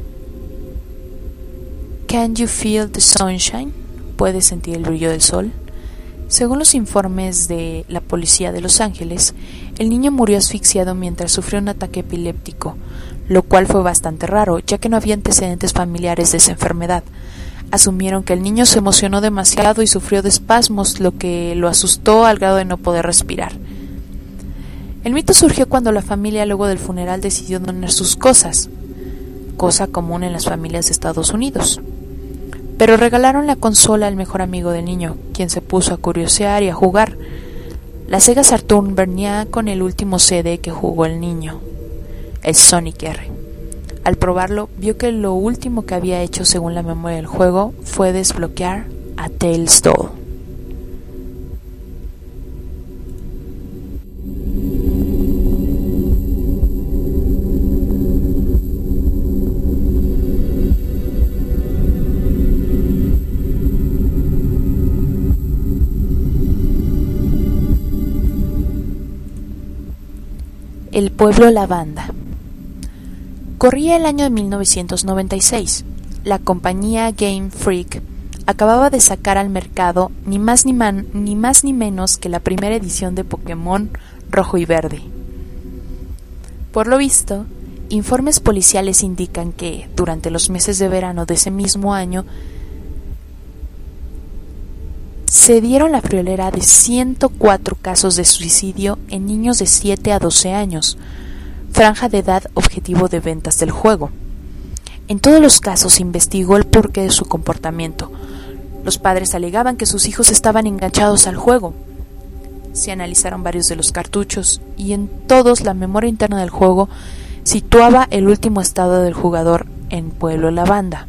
Can you feel the sunshine? ¿Puedes sentir el brillo del sol? Según los informes de la policía de Los Ángeles, el niño murió asfixiado mientras sufrió un ataque epiléptico, lo cual fue bastante raro, ya que no había antecedentes familiares de esa enfermedad. Asumieron que el niño se emocionó demasiado y sufrió de espasmos, lo que lo asustó al grado de no poder respirar. El mito surgió cuando la familia, luego del funeral, decidió donar sus cosas, cosa común en las familias de Estados Unidos. Pero regalaron la consola al mejor amigo del niño, quien se puso a curiosear y a jugar. La Sega Saturn venía con el último C D que jugó el niño, el Sonic R. Al probarlo, vio que lo último que había hecho, según la memoria del juego, fue desbloquear a Tails Doll. El pueblo Lavanda. Corría el año de mil novecientos noventa y seis. La compañía Game Freak acababa de sacar al mercado ni más ni, man, ni más ni menos que la primera edición de Pokémon Rojo y Verde. Por lo visto, informes policiales indican que, durante los meses de verano de ese mismo año, se dieron la friolera de ciento cuatro casos de suicidio en niños de siete a doce años, franja de edad objetivo de ventas del juego. En todos los casos se investigó el porqué de su comportamiento. Los padres alegaban que sus hijos estaban enganchados al juego. Se analizaron varios de los cartuchos y en todos la memoria interna del juego situaba el último estado del jugador en Pueblo Lavanda.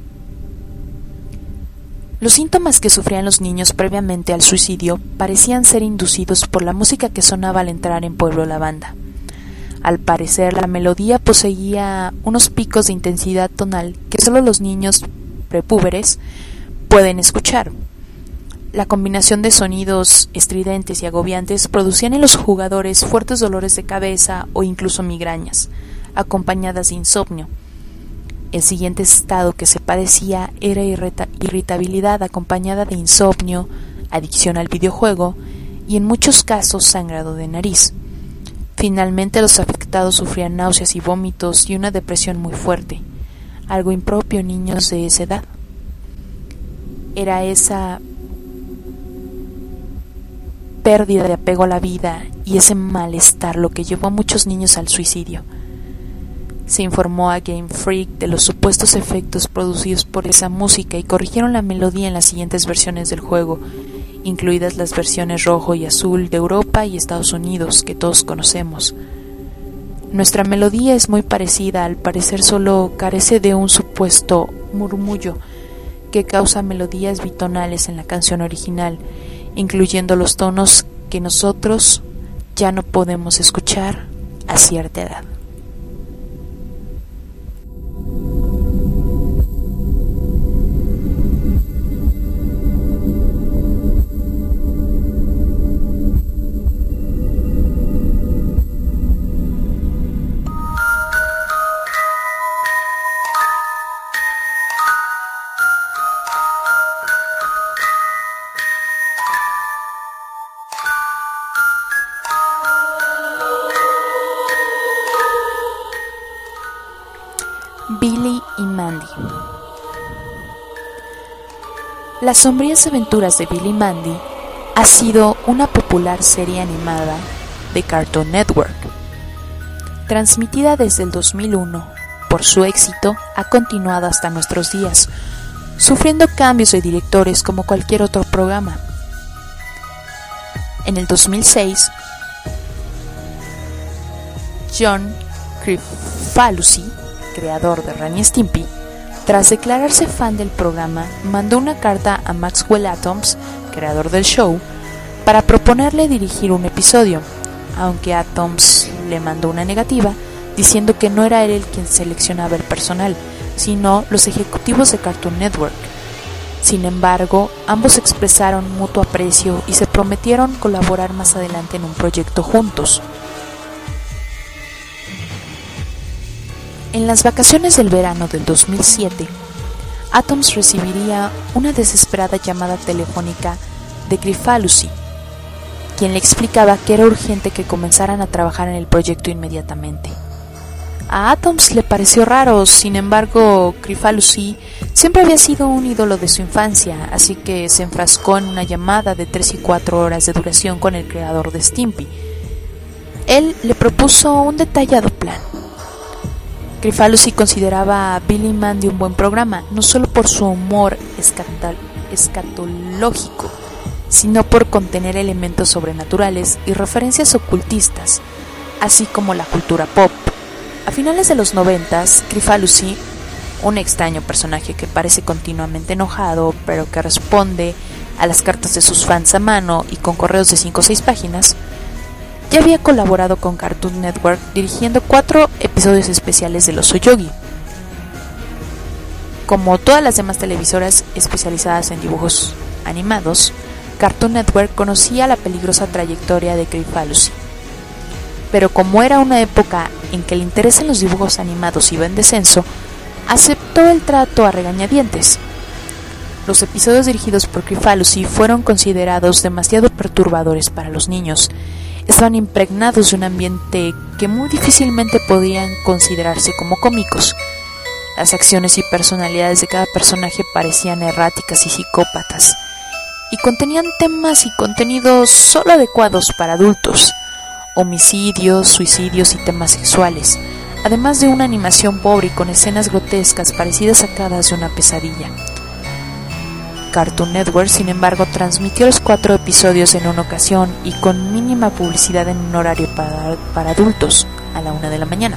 Los síntomas que sufrían los niños previamente al suicidio parecían ser inducidos por la música que sonaba al entrar en Pueblo Lavanda. Al parecer, la melodía poseía unos picos de intensidad tonal que solo los niños prepúberes pueden escuchar. La combinación de sonidos estridentes y agobiantes producían en los jugadores fuertes dolores de cabeza o incluso migrañas, acompañadas de insomnio. El siguiente estado que se padecía era irrita- irritabilidad acompañada de insomnio, adicción al videojuego y en muchos casos sangrado de nariz. Finalmente los afectados sufrían náuseas y vómitos y una depresión muy fuerte, algo impropio en niños de esa edad. Era esa pérdida de apego a la vida y ese malestar lo que llevó a muchos niños al suicidio. Se informó a Game Freak de los supuestos efectos producidos por esa música y corrigieron la melodía en las siguientes versiones del juego, incluidas las versiones rojo y azul de Europa y Estados Unidos que todos conocemos. Nuestra melodía es muy parecida, al parecer solo carece de un supuesto murmullo que causa melodías bitonales en la canción original, incluyendo los tonos que nosotros ya no podemos escuchar a cierta edad. Billy y Mandy. Las sombrías aventuras de Billy y Mandy ha sido una popular serie animada de Cartoon Network. Transmitida desde el dos mil uno, por su éxito ha continuado hasta nuestros días, sufriendo cambios de directores como cualquier otro programa. En el dos mil seis, John Kricfalusi, creador de Ren y Stimpy, tras declararse fan del programa, mandó una carta a Maxwell Atoms, creador del show, para proponerle dirigir un episodio, aunque Atoms le mandó una negativa, diciendo que no era él quien seleccionaba el personal, sino los ejecutivos de Cartoon Network. Sin embargo, ambos expresaron mutuo aprecio y se prometieron colaborar más adelante en un proyecto juntos. En las vacaciones del verano del dos mil siete, Atoms recibiría una desesperada llamada telefónica de Kricfalusi, quien le explicaba que era urgente que comenzaran a trabajar en el proyecto inmediatamente. A Atoms le pareció raro, sin embargo, Kricfalusi siempre había sido un ídolo de su infancia, así que se enfrascó en una llamada de tres y cuatro horas de duración con el creador de Stimpy. Él le propuso un detallado plan. Kricfalusi consideraba a Billy y Mandy un buen programa, no solo por su humor escatal- escatológico, sino por contener elementos sobrenaturales y referencias ocultistas, así como la cultura pop. A finales de los noventas, Kricfalusi, un extraño personaje que parece continuamente enojado, pero que responde a las cartas de sus fans a mano y con correos de cinco o seis páginas, ya había colaborado con Cartoon Network dirigiendo cuatro episodios especiales de Oso Yogi. Como todas las demás televisoras especializadas en dibujos animados, Cartoon Network conocía la peligrosa trayectoria de Kricfalusi. Pero como era una época en que el interés en los dibujos animados iba en descenso, aceptó el trato a regañadientes. Los episodios dirigidos por Kricfalusi fueron considerados demasiado perturbadores para los niños. Estaban impregnados de un ambiente que muy difícilmente podían considerarse como cómicos. Las acciones y personalidades de cada personaje parecían erráticas y psicópatas, y contenían temas y contenidos solo adecuados para adultos: homicidios, suicidios y temas sexuales, además de una animación pobre y con escenas grotescas parecidas sacadas de una pesadilla. Cartoon Network, sin embargo, transmitió los cuatro episodios en una ocasión y con mínima publicidad en un horario para, para adultos, a la una de la mañana.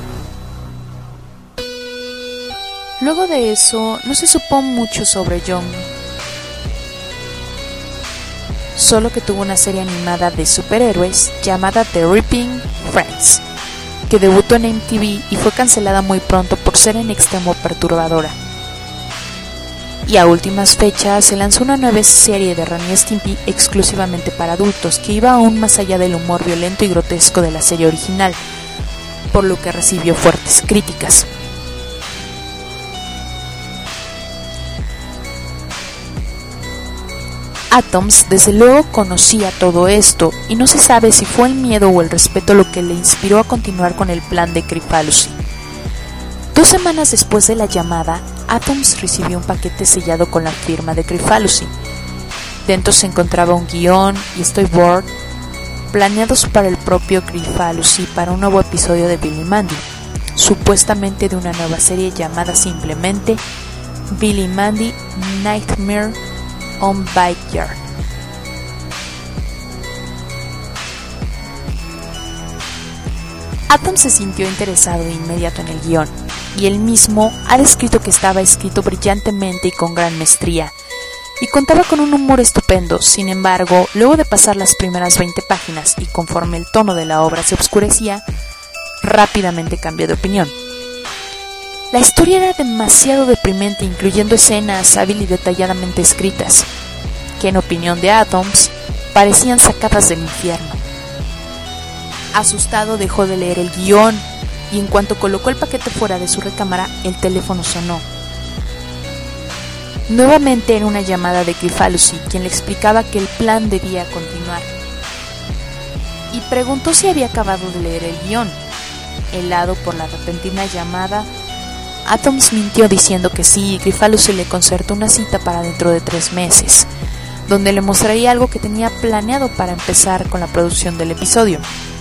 Luego de eso, no se supo mucho sobre John, solo que tuvo una serie animada de superhéroes llamada The Ripping Friends, que debutó en M T V y fue cancelada muy pronto por ser en extremo perturbadora. Y a últimas fechas se lanzó una nueva serie de Ren y Stimpy exclusivamente para adultos, que iba aún más allá del humor violento y grotesco de la serie original, por lo que recibió fuertes críticas. Atoms desde luego conocía todo esto, y no se sabe si fue el miedo o el respeto lo que le inspiró a continuar con el plan de Kricfalusi. Dos semanas después de la llamada, Atoms recibió un paquete sellado con la firma de Kricfalusi. Dentro se encontraba un guión y storyboard planeados para el propio Kricfalusi para un nuevo episodio de Billy y Mandy, supuestamente de una nueva serie llamada simplemente Billy y Mandy Nightmare on Bike Yard. Atoms se sintió interesado de inmediato en el guión, y él mismo ha descrito que estaba escrito brillantemente y con gran maestría, y contaba con un humor estupendo. Sin embargo, luego de pasar las primeras veinte páginas y conforme el tono de la obra se oscurecía, rápidamente cambió de opinión. La historia era demasiado deprimente, incluyendo escenas hábil y detalladamente escritas, que en opinión de Atoms parecían sacadas del infierno. Asustado dejó de leer el guión, y en cuanto colocó el paquete fuera de su recámara, el teléfono sonó. Nuevamente era una llamada de Kricfalusi, quien le explicaba que el plan debía continuar, y preguntó si había acabado de leer el guión. Helado por la repentina llamada, Atoms mintió diciendo que sí, y Krifalus le concertó una cita para dentro de tres meses, donde le mostraría algo que tenía planeado para empezar con la producción del episodio.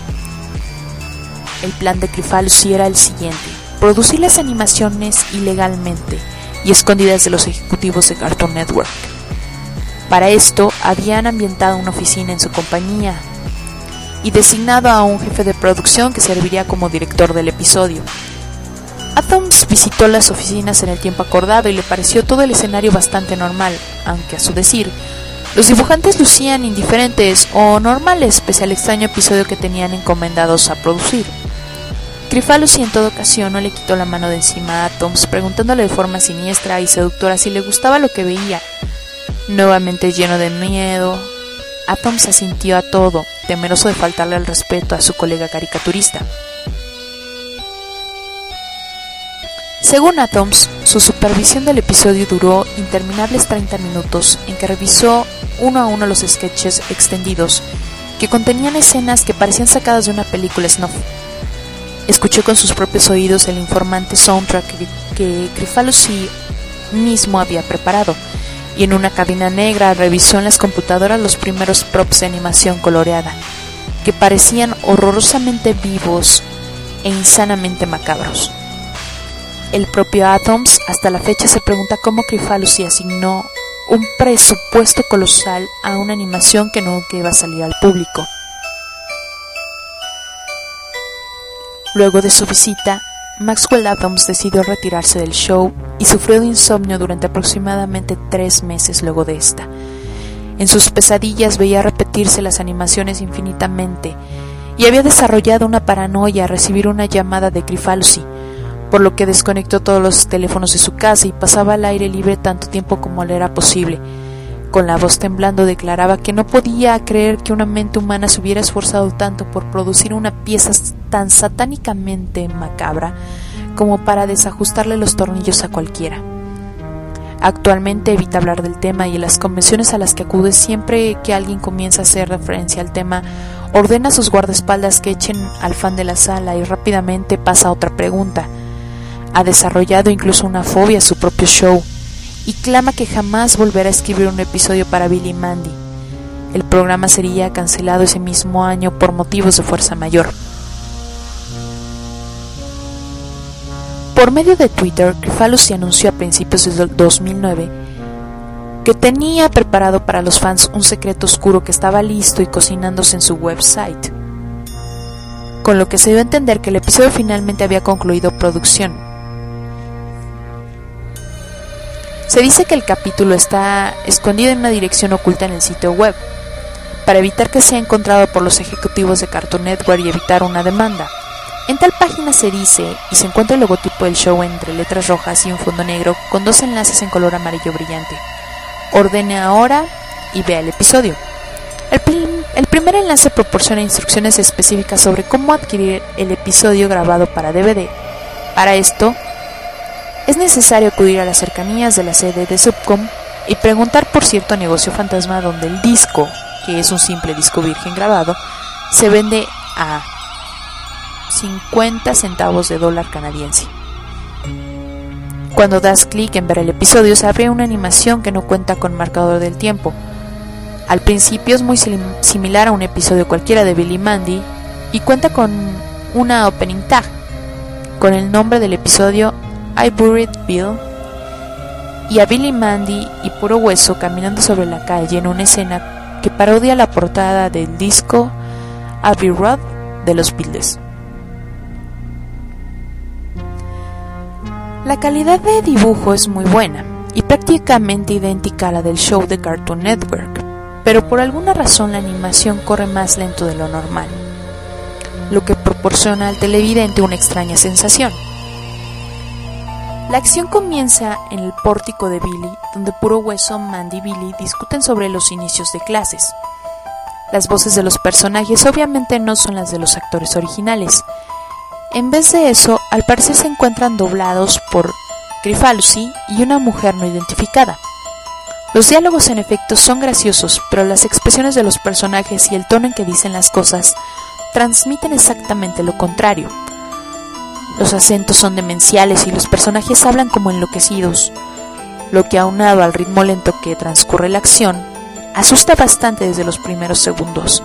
El plan de Krifalus era el siguiente: producir las animaciones ilegalmente y escondidas de los ejecutivos de Cartoon Network. Para esto, habían ambientado una oficina en su compañía y designado a un jefe de producción que serviría como director del episodio. Atoms visitó las oficinas en el tiempo acordado y le pareció todo el escenario bastante normal, aunque a su decir, los dibujantes lucían indiferentes o normales pese al extraño episodio que tenían encomendados a producir. Krifalus en toda ocasión no le quitó la mano de encima a Atoms, preguntándole de forma siniestra y seductora si le gustaba lo que veía. Nuevamente lleno de miedo, Atoms asintió a todo, temeroso de faltarle al respeto a su colega caricaturista. Según Atoms, su supervisión del episodio duró interminables treinta minutos, en que revisó uno a uno los sketches extendidos, que contenían escenas que parecían sacadas de una película snuff. Escuchó con sus propios oídos el informante soundtrack que, que Krifalus mismo había preparado, y en una cabina negra revisó en las computadoras los primeros props de animación coloreada, que parecían horrorosamente vivos e insanamente macabros. El propio Atoms hasta la fecha se pregunta cómo Krifalus asignó un presupuesto colosal a una animación que nunca iba a salir al público. Luego de su visita, Maxwell Atoms decidió retirarse del show y sufrió de insomnio durante aproximadamente tres meses luego de esta. En sus pesadillas veía repetirse las animaciones infinitamente y había desarrollado una paranoia a recibir una llamada de Krifalus, por lo que desconectó todos los teléfonos de su casa y pasaba al aire libre tanto tiempo como le era posible. Con la voz temblando declaraba que no podía creer que una mente humana se hubiera esforzado tanto por producir una pieza tan satánicamente macabra como para desajustarle los tornillos a cualquiera. Actualmente evita hablar del tema y en las convenciones a las que acude siempre que alguien comienza a hacer referencia al tema, ordena a sus guardaespaldas que echen al fan de la sala y rápidamente pasa a otra pregunta. Ha desarrollado incluso una fobia a su propio show y clama que jamás volverá a escribir un episodio para Billy y Mandy. El programa sería cancelado ese mismo año por motivos de fuerza mayor. Por medio de Twitter, Krifalus anunció a principios de dos mil nueve que tenía preparado para los fans un secreto oscuro que estaba listo y cocinándose en su website, con lo que se dio a entender que el episodio finalmente había concluido producción. Se dice que el capítulo está escondido en una dirección oculta en el sitio web, para evitar que sea encontrado por los ejecutivos de Cartoon Network y evitar una demanda. En tal página se dice, y se encuentra el logotipo del show entre letras rojas y un fondo negro con dos enlaces en color amarillo brillante. Ordene ahora y vea el episodio. El, prim- el primer enlace proporciona instrucciones específicas sobre cómo adquirir el episodio grabado para D V D. Para esto, es necesario acudir a las cercanías de la sede de Subcom y preguntar por cierto negocio fantasma donde el disco, que es un simple disco virgen grabado, se vende a cincuenta centavos de dólar canadiense. Cuando das clic en ver el episodio, se abre una animación que no cuenta con marcador del tiempo. Al principio es muy sim- similar a un episodio cualquiera de Billy y Mandy y cuenta con una opening tag con el nombre del episodio I Buried Bill y a Billy, Mandy y Puro Hueso caminando sobre la calle en una escena que parodia la portada del disco Abbey Road de los Beatles. La calidad de dibujo es muy buena y prácticamente idéntica a la del show de Cartoon Network, pero por alguna razón la animación corre más lento de lo normal, lo que proporciona al televidente una extraña sensación. La acción comienza en el pórtico de Billy, donde Puro Hueso, Mandy y Billy discuten sobre los inicios de clases. Las voces de los personajes obviamente no son las de los actores originales. En vez de eso, al parecer se encuentran doblados por Krifalus y una mujer no identificada. Los diálogos en efecto son graciosos, pero las expresiones de los personajes y el tono en que dicen las cosas transmiten exactamente lo contrario. Los acentos son demenciales y los personajes hablan como enloquecidos, lo que aunado al ritmo lento que transcurre la acción, asusta bastante desde los primeros segundos.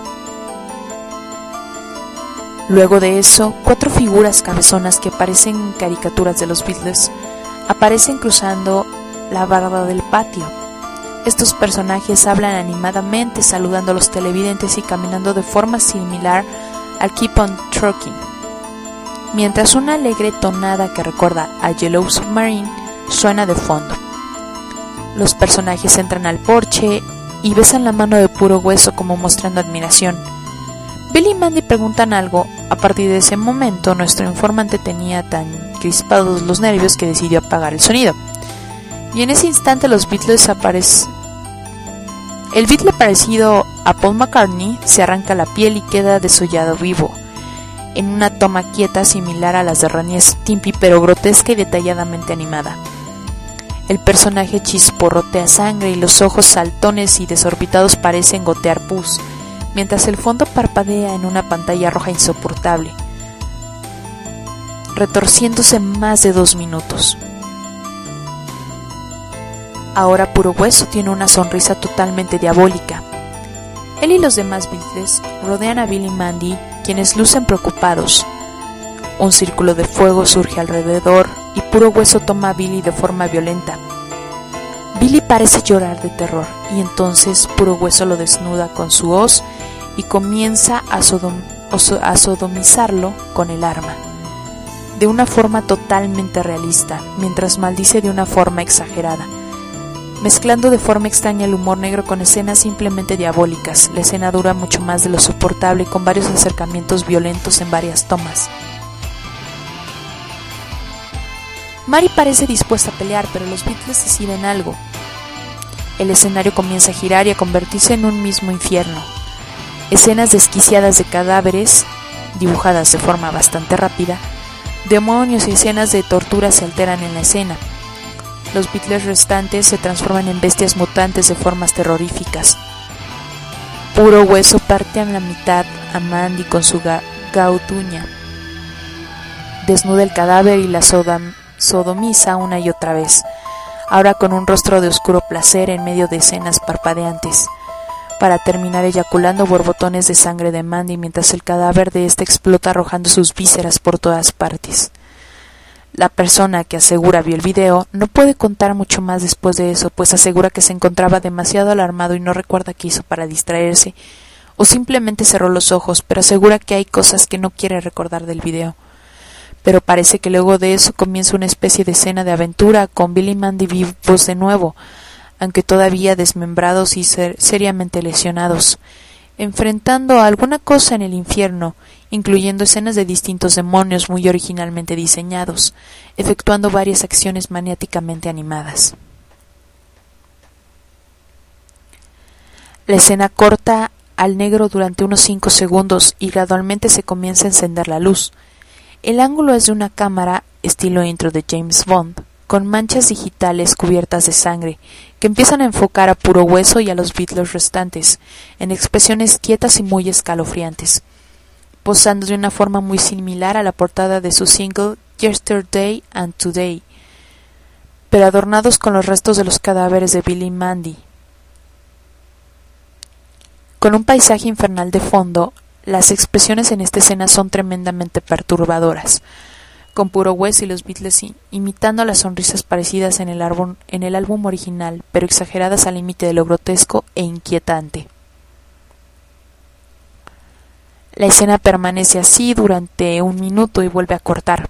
Luego de eso, cuatro figuras cabezonas que parecen caricaturas de los Beatles aparecen cruzando la barda del patio. Estos personajes hablan animadamente, saludando a los televidentes y caminando de forma similar al Keep on Trucking, mientras una alegre tonada que recuerda a Yellow Submarine suena de fondo. Los personajes entran al porche y besan la mano de Puro Hueso como mostrando admiración. Billy y Mandy preguntan algo. A partir de ese momento, nuestro informante tenía tan crispados los nervios que decidió apagar el sonido. Y en ese instante los Beatles aparecen. El Beatle parecido a Paul McCartney se arranca la piel y queda desollado vivo, en una toma quieta similar a las de Ren y Stimpy, pero grotesca y detalladamente animada. El personaje chisporrotea sangre y los ojos saltones y desorbitados parecen gotear pus, mientras el fondo parpadea en una pantalla roja insoportable, retorciéndose más de dos minutos. Ahora Puro Hueso tiene una sonrisa totalmente diabólica. Él y los demás Beatles rodean a Billy y Mandy, quienes lucen preocupados. Un círculo de fuego surge alrededor y Puro Hueso toma a Billy de forma violenta. Billy parece llorar de terror y entonces Puro Hueso lo desnuda con su hoz y comienza a, sodom- a sodomizarlo con el arma, de una forma totalmente realista, mientras maldice de una forma exagerada, mezclando de forma extraña el humor negro con escenas simplemente diabólicas. La escena dura mucho más de lo soportable, con varios acercamientos violentos en varias tomas. Mary parece dispuesta a pelear, pero los Beatles deciden algo. El escenario comienza a girar y a convertirse en un mismo infierno. Escenas desquiciadas de cadáveres, dibujadas de forma bastante rápida, demonios y escenas de tortura se alteran en la escena. Los Beatles restantes se transforman en bestias mutantes de formas terroríficas. Puro Hueso parte a la mitad a Mandy con su ga- gauduña. Desnuda el cadáver y la sodam- sodomiza una y otra vez, ahora con un rostro de oscuro placer en medio de escenas parpadeantes, para terminar eyaculando borbotones de sangre de Mandy mientras el cadáver de ésta explota arrojando sus vísceras por todas partes. La persona que asegura vio el video no puede contar mucho más después de eso, pues asegura que se encontraba demasiado alarmado y no recuerda qué hizo para distraerse, o simplemente cerró los ojos, pero asegura que hay cosas que no quiere recordar del video. Pero parece que luego de eso comienza una especie de escena de aventura con Billy y Mandy vivos de nuevo, aunque todavía desmembrados y ser- seriamente lesionados, enfrentando a alguna cosa en el infierno, incluyendo escenas de distintos demonios muy originalmente diseñados, efectuando varias acciones maniáticamente animadas. La escena corta al negro durante unos cinco segundos y gradualmente se comienza a encender la luz. El ángulo es de una cámara estilo intro de James Bond, con manchas digitales cubiertas de sangre, que empiezan a enfocar a Puro Hueso y a los Beatles restantes, en expresiones quietas y muy escalofriantes, posando de una forma muy similar a la portada de su single Yesterday and Today, pero adornados con los restos de los cadáveres de Billy y Mandy. Con un paisaje infernal de fondo, las expresiones en esta escena son tremendamente perturbadoras, con Puro Hueso y los Beatles imitando las sonrisas parecidas en el, álbum, en el álbum original, pero exageradas al límite de lo grotesco e inquietante. La escena permanece así durante un minuto y vuelve a cortar.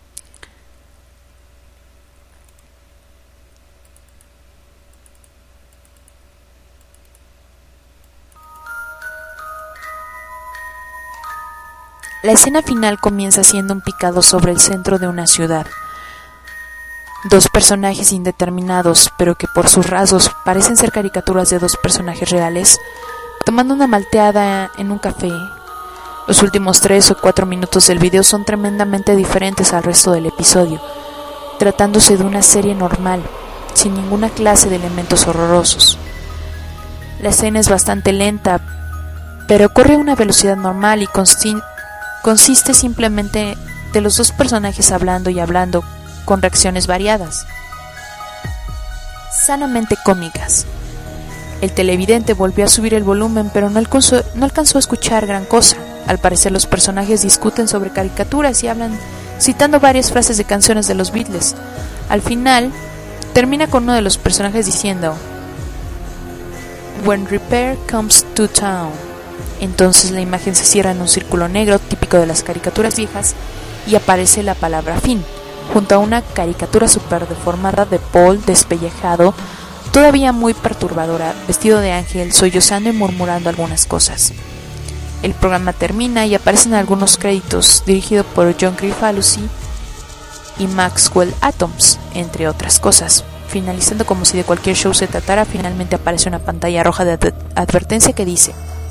La escena final comienza siendo un picado sobre el centro de una ciudad. Dos personajes indeterminados, pero que por sus rasgos parecen ser caricaturas de dos personajes reales, tomando una malteada en un café. Los últimos tres o cuatro minutos del video son tremendamente diferentes al resto del episodio, tratándose de una serie normal, sin ninguna clase de elementos horrorosos. La escena es bastante lenta, pero corre a una velocidad normal y consiste consiste simplemente Finalmente, los dos personajes hablando y hablando con reacciones variadas, sanamente cómicas. El televidente volvió a subir el volumen, pero no alcanzó, no alcanzó a escuchar gran cosa. Al parecer, los personajes discuten sobre caricaturas y hablan citando varias frases de canciones de los Beatles. Al final, termina con uno de los personajes diciendo "When Repair comes to town". Entonces la imagen se cierra en un círculo negro típico de las caricaturas viejas y aparece la palabra fin, junto a una caricatura súper deformada de Paul despellejado, todavía muy perturbadora, vestido de ángel, sollozando y murmurando algunas cosas. El programa termina y aparecen algunos créditos, dirigido por John Grifalusi y Maxwell Atoms, entre otras cosas. Finalizando como si de cualquier show se tratara, finalmente aparece una pantalla roja de advertencia que dice: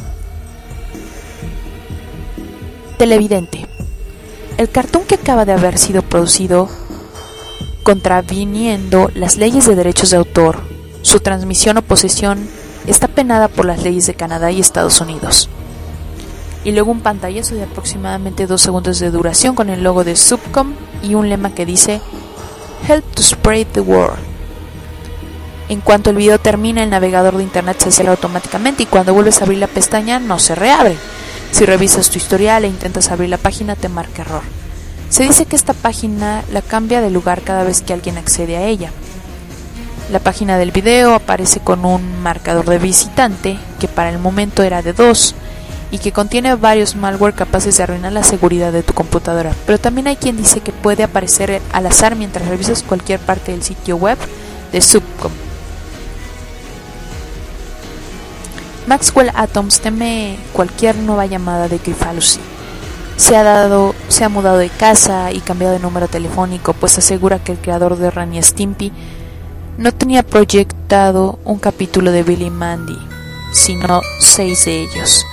televidente, el cartoon que acaba de haber sido producido contraviniendo las leyes de derechos de autor, su transmisión o posesión está penada por las leyes de Canadá y Estados Unidos. Y luego un pantallazo de aproximadamente dos segundos de duración con el logo de Subcom y un lema que dice "Help to spread the word". En cuanto el video termina, el navegador de internet se cierra automáticamente y cuando vuelves a abrir la pestaña no se reabre. Si revisas tu historial e intentas abrir la página, te marca error. Se dice que esta página la cambia de lugar cada vez que alguien accede a ella. La página del video aparece con un marcador de visitante, que para el momento era de dos, y que contiene varios malware capaces de arruinar la seguridad de tu computadora. Pero también hay quien dice que puede aparecer al azar mientras revisas cualquier parte del sitio web de Subcom. Maxwell Atoms teme cualquier nueva llamada de Grifalusi. Se ha dado, se ha mudado de casa y cambiado de número telefónico, pues asegura que el creador de Ren y Stimpy no tenía proyectado un capítulo de Billy y Mandy, sino seis de ellos.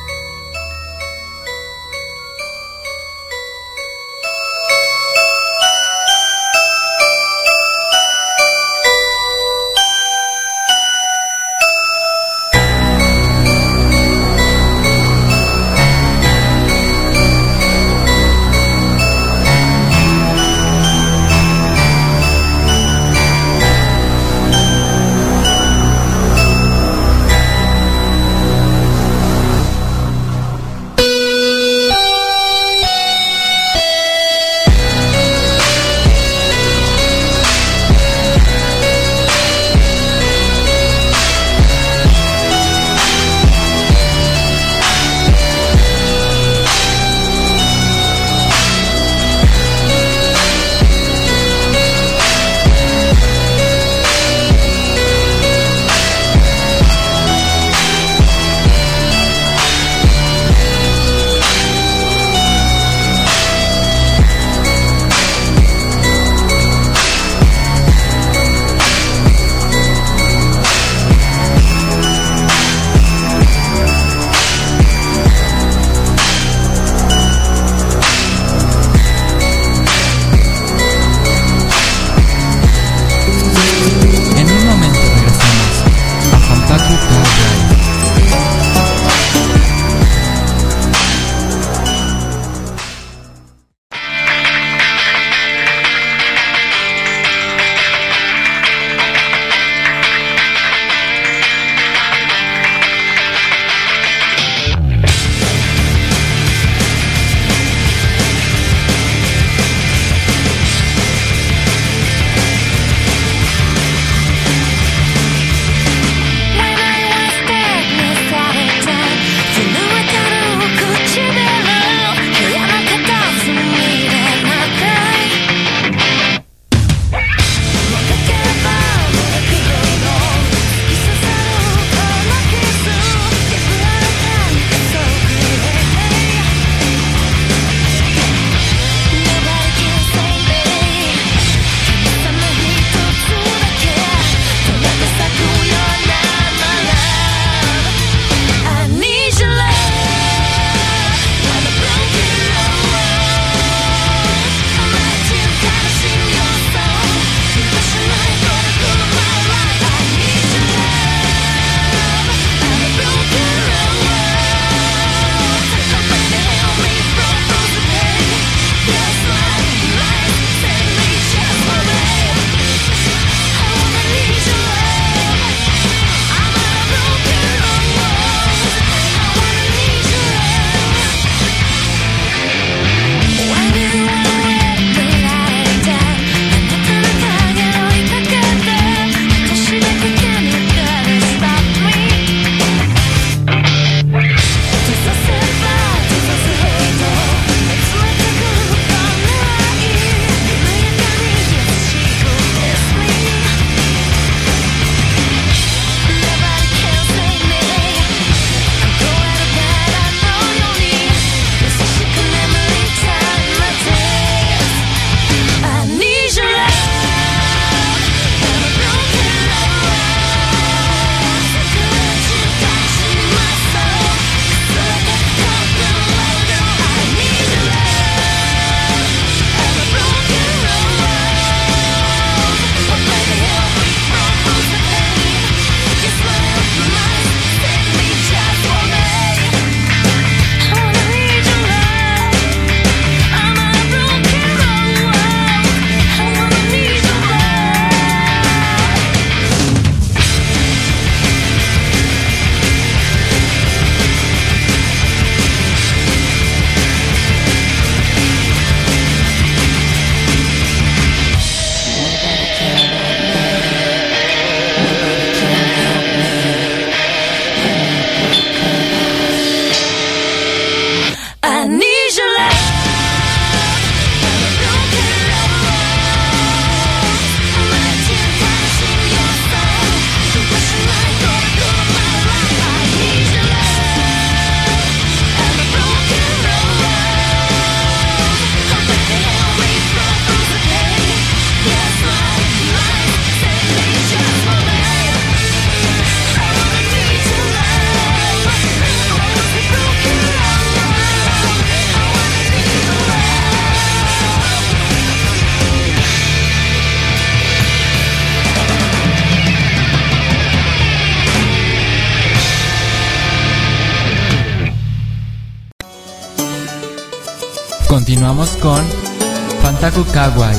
continuamos con Fantaku Kawaii.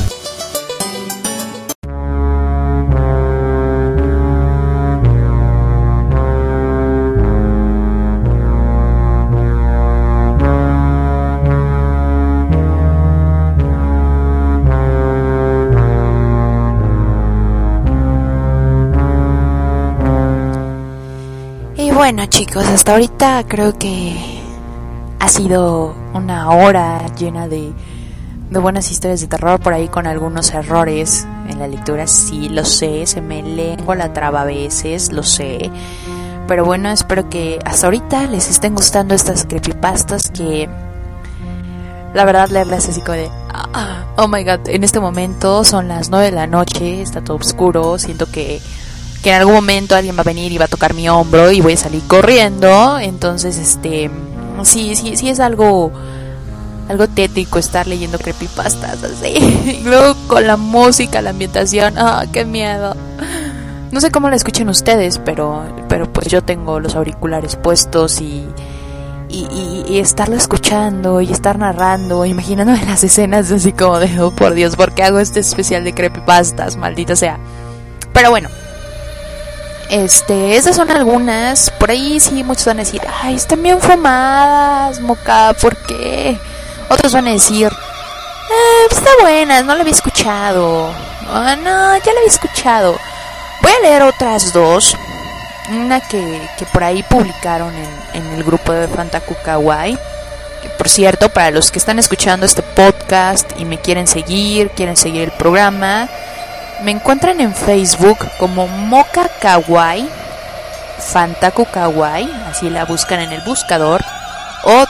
Bueno, chicos, hasta ahorita creo que ha sido una hora llena de, de buenas historias de terror, por ahí con algunos errores en la lectura, sí, lo sé, se me lengua la traba a veces, lo sé, pero bueno, espero que hasta ahorita les estén gustando estas creepypastas que la verdad leerlas así como de ah, oh my god, en este momento son las nueve de la noche, está todo oscuro, siento que que en algún momento alguien va a venir y va a tocar mi hombro y voy a salir corriendo. Entonces, este, sí, sí, sí es algo, algo tétrico estar leyendo creepypastas así. Y luego con la música, la ambientación, ah, qué miedo. No sé cómo la escuchan ustedes, pero, pero pues yo tengo los auriculares puestos y, y, y, y estarlo escuchando y estar narrando, imaginándome las escenas así como de, oh por Dios, ¿por qué hago este especial de creepypastas? Maldita sea. Pero bueno. Este, estas son algunas. Por ahí sí muchos van a decir, ay, están bien fumadas, Moca, ¿por qué? Otros van a decir, eh, está buena, no la había escuchado. Oh, no, ya la había escuchado. Voy a leer otras dos. Una que, que por ahí publicaron en, en el grupo de Fantaku Kawaii. Que por cierto, para los que están escuchando este podcast y me quieren seguir, quieren seguir el programa, me encuentran en Facebook como Moka Kawaii, Fantaku Kawaii, así la buscan en el buscador, o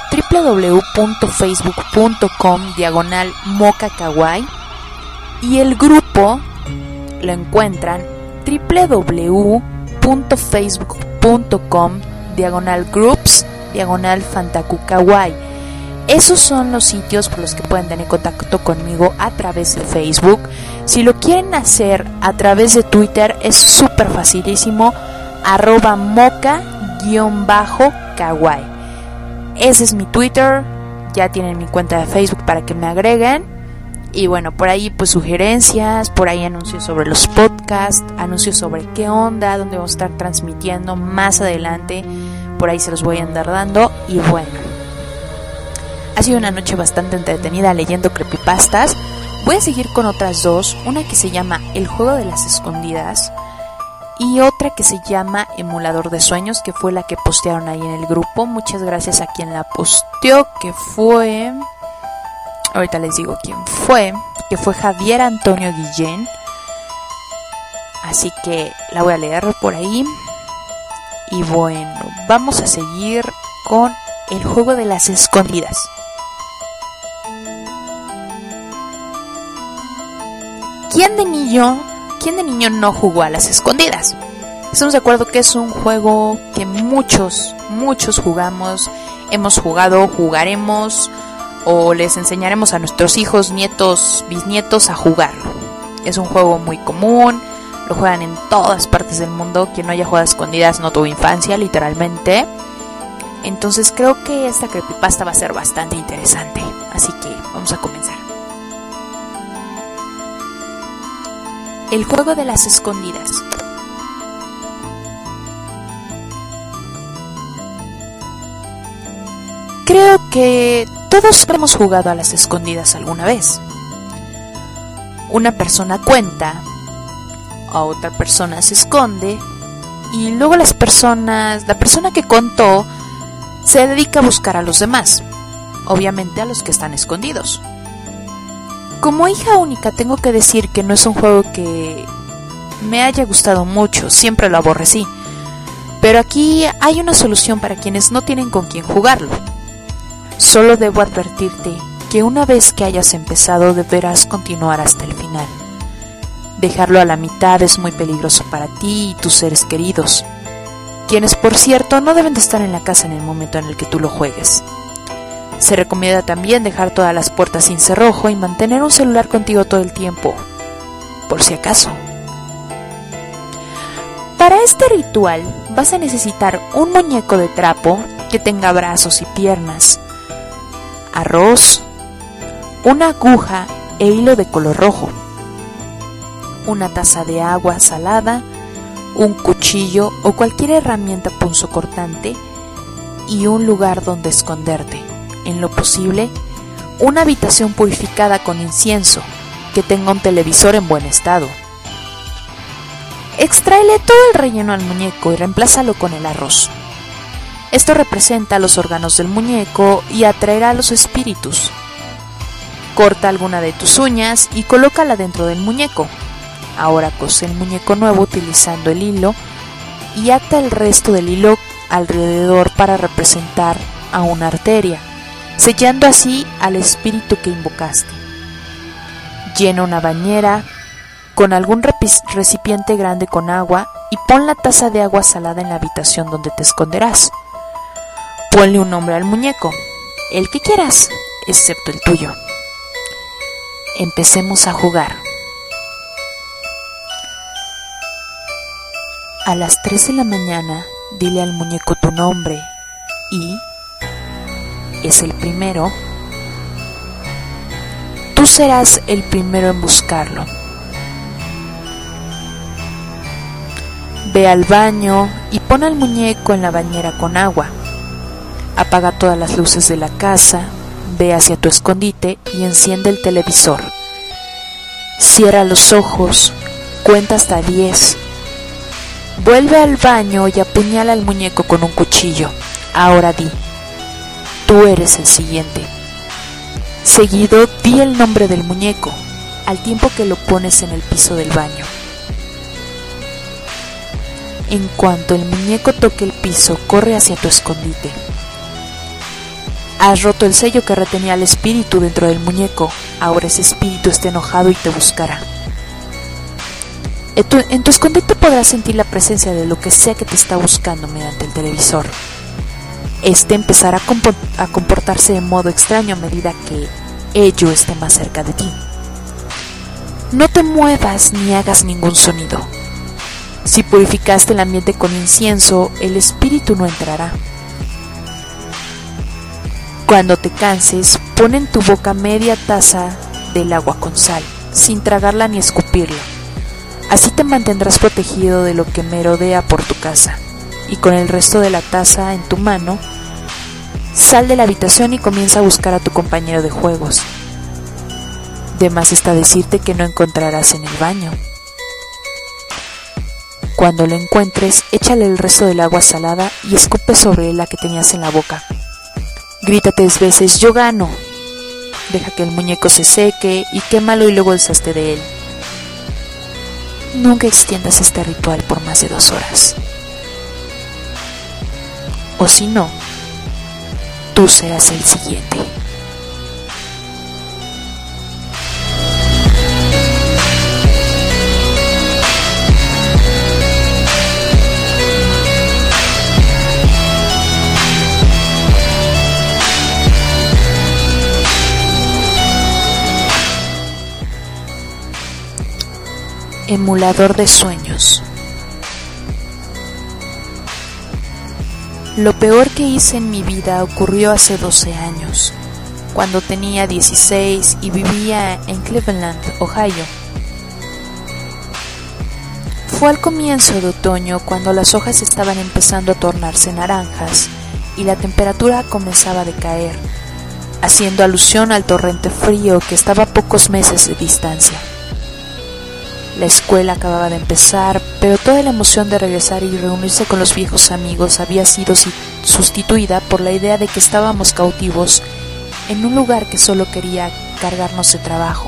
www.facebook.com diagonal Moka Kawaii, y el grupo lo encuentran www.facebook.com diagonal groups diagonal Fantaku Kawaii. Esos son los sitios por los que pueden tener contacto conmigo a través de Facebook. Si lo quieren hacer a través de Twitter es súper facilísimo, arroba moca-kawaii. Ese es mi Twitter, ya tienen mi cuenta de Facebook para que me agreguen. Y bueno, por ahí pues sugerencias, por ahí anuncios sobre los podcasts, anuncios sobre qué onda, dónde vamos a estar transmitiendo más adelante. Por ahí se los voy a andar dando y bueno. Ha sido una noche bastante entretenida leyendo creepypastas. Voy a seguir con otras dos. Una que se llama El juego de las escondidas y otra que se llama Emulador de sueños, que fue la que postearon ahí en el grupo. Muchas gracias a quien la posteó, que fue... Ahorita les digo quién fue. Que fue Javier Antonio Guillén. Así que la voy a leer por ahí. Y bueno, vamos a seguir con El juego de las escondidas. ¿Quién de niño, quién de niño no jugó a las escondidas? Estamos de acuerdo que es un juego que muchos, muchos jugamos, hemos jugado, jugaremos o les enseñaremos a nuestros hijos, nietos, bisnietos a jugarlo. Es un juego muy común, lo juegan en todas partes del mundo. Quien no haya jugado a escondidas no tuvo infancia, literalmente. Entonces creo que esta creepypasta va a ser bastante interesante. Así que vamos a comenzar. El juego de las escondidas. Creo que todos hemos jugado a las escondidas alguna vez. Una persona cuenta, a otra persona se esconde, y luego las personas, la persona que contó se dedica a buscar a los demás, obviamente a los que están escondidos. Como hija única tengo que decir que no es un juego que me haya gustado mucho, siempre lo aborrecí. Pero aquí hay una solución para quienes no tienen con quién jugarlo. Solo debo advertirte que una vez que hayas empezado deberás continuar hasta el final. Dejarlo a la mitad es muy peligroso para ti y tus seres queridos, quienes por cierto no deben de estar en la casa en el momento en el que tú lo juegues. Se recomienda también dejar todas las puertas sin cerrojo y mantener un celular contigo todo el tiempo, por si acaso. Para este ritual vas a necesitar un muñeco de trapo que tenga brazos y piernas, arroz, una aguja e hilo de color rojo, una taza de agua salada, un cuchillo o cualquier herramienta punzocortante y un lugar donde esconderte. En lo posible, una habitación purificada con incienso, que tenga un televisor en buen estado. Extráele todo el relleno al muñeco y reemplázalo con el arroz. Esto representa los órganos del muñeco y atraerá a los espíritus. Corta alguna de tus uñas y colócala dentro del muñeco. Ahora cose el muñeco nuevo utilizando el hilo y ata el resto del hilo alrededor para representar a una arteria, sellando así al espíritu que invocaste. Llena una bañera con algún recipiente grande con agua y pon la taza de agua salada en la habitación donde te esconderás. Ponle un nombre al muñeco, el que quieras, excepto el tuyo. Empecemos a jugar. A las tres de la mañana, dile al muñeco tu nombre y es el primero. Tú serás el primero en buscarlo. Ve al baño y pon al muñeco en la bañera con agua. Apaga todas las luces de la casa, ve hacia tu escondite y enciende el televisor. Cierra los ojos, cuenta hasta diez. Vuelve al baño y apuñala al muñeco con un cuchillo. Ahora di, tú eres el siguiente. Seguido, di el nombre del muñeco, al tiempo que lo pones en el piso del baño. En cuanto el muñeco toque el piso, corre hacia tu escondite. Has roto el sello que retenía al espíritu dentro del muñeco. Ahora ese espíritu está enojado y te buscará. En tu, en tu escondite podrás sentir la presencia de lo que sea que te está buscando mediante el televisor. Este empezará a, compo- a comportarse de modo extraño a medida que ello esté más cerca de ti. No te muevas ni hagas ningún sonido. Si purificaste el ambiente con incienso, el espíritu no entrará. Cuando te canses, pon en tu boca media taza del agua con sal, sin tragarla ni escupirla. Así te mantendrás protegido de lo que merodea por tu casa. Y con el resto de la taza en tu mano, sal de la habitación y comienza a buscar a tu compañero de juegos. De más está decirte que no encontrarás en el baño. Cuando lo encuentres, échale el resto del agua salada y escupe sobre la que tenías en la boca. Grita tres veces, yo gano. Deja que el muñeco se seque y quémalo y luego deshazte de él. Nunca extiendas este ritual por más de dos horas. O si no, tú serás el siguiente. Emulador de sueños. Lo peor que hice en mi vida ocurrió hace doce años, cuando tenía dieciséis y vivía en Cleveland, Ohio. Fue al comienzo de otoño, cuando las hojas estaban empezando a tornarse naranjas y la temperatura comenzaba a decaer, haciendo alusión al torrente frío que estaba a pocos meses de distancia. La escuela acababa de empezar, pero toda la emoción de regresar y reunirse con los viejos amigos había sido sustituida por la idea de que estábamos cautivos en un lugar que solo quería cargarnos de trabajo.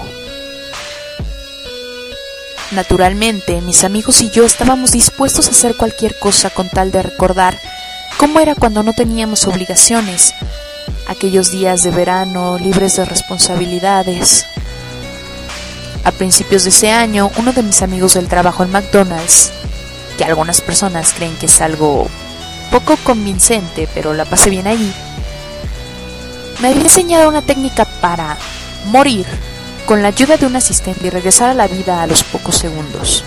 Naturalmente, mis amigos y yo estábamos dispuestos a hacer cualquier cosa con tal de recordar cómo era cuando no teníamos obligaciones, aquellos días de verano libres de responsabilidades. A principios de ese año, uno de mis amigos del trabajo en McDonald's, que algunas personas creen que es algo poco convincente, pero la pasé bien allí, me había enseñado una técnica para morir con la ayuda de un asistente y regresar a la vida a los pocos segundos.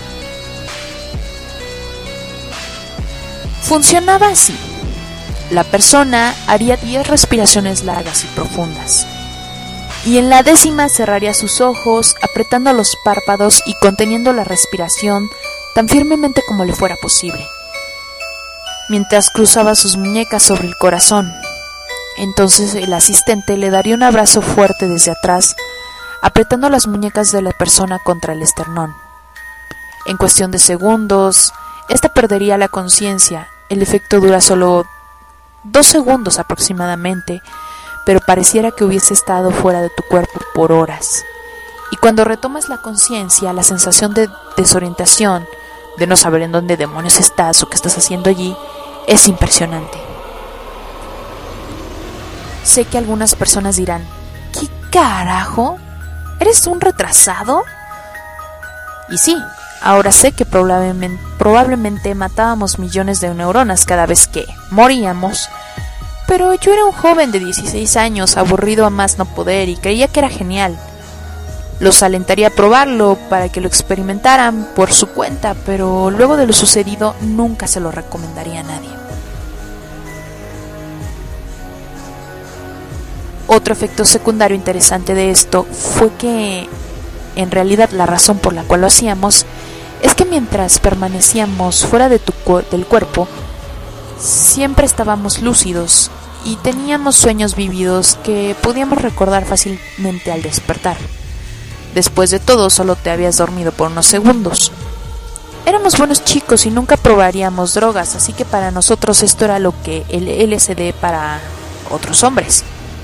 Funcionaba así. La persona haría diez respiraciones largas y profundas. y en la décima cerraría sus ojos, apretando los párpados y conteniendo la respiración tan firmemente como le fuera posible, mientras cruzaba sus muñecas sobre el corazón. Entonces el asistente le daría un abrazo fuerte desde atrás, apretando las muñecas de la persona contra el esternón. En cuestión de segundos, ésta perdería la conciencia. El efecto dura solo dos segundos aproximadamente, pero pareciera que hubiese estado fuera de tu cuerpo por horas. Y cuando retomas la conciencia, la sensación de desorientación, de no saber en dónde demonios estás o qué estás haciendo allí, es impresionante. Sé que algunas personas dirán, ¿qué carajo? ¿Eres un retrasado? Y sí, ahora sé que probablemente, probablemente matábamos millones de neuronas cada vez que moríamos, pero yo era un joven de dieciséis años, aburrido a más no poder, y creía que era genial. Los alentaría a probarlo para que lo experimentaran por su cuenta, pero luego de lo sucedido nunca se lo recomendaría a nadie. Otro efecto secundario interesante de esto fue que, en realidad, la razón por la cual lo hacíamos es que mientras permanecíamos fuera de tu cu- del cuerpo, siempre estábamos lúcidos y teníamos sueños vívidos que podíamos recordar fácilmente al despertar. Después de todo, solo te habías dormido por unos segundos. Éramos buenos chicos y nunca probaríamos drogas, así que para nosotros esto era lo que el L S D para otros hombres.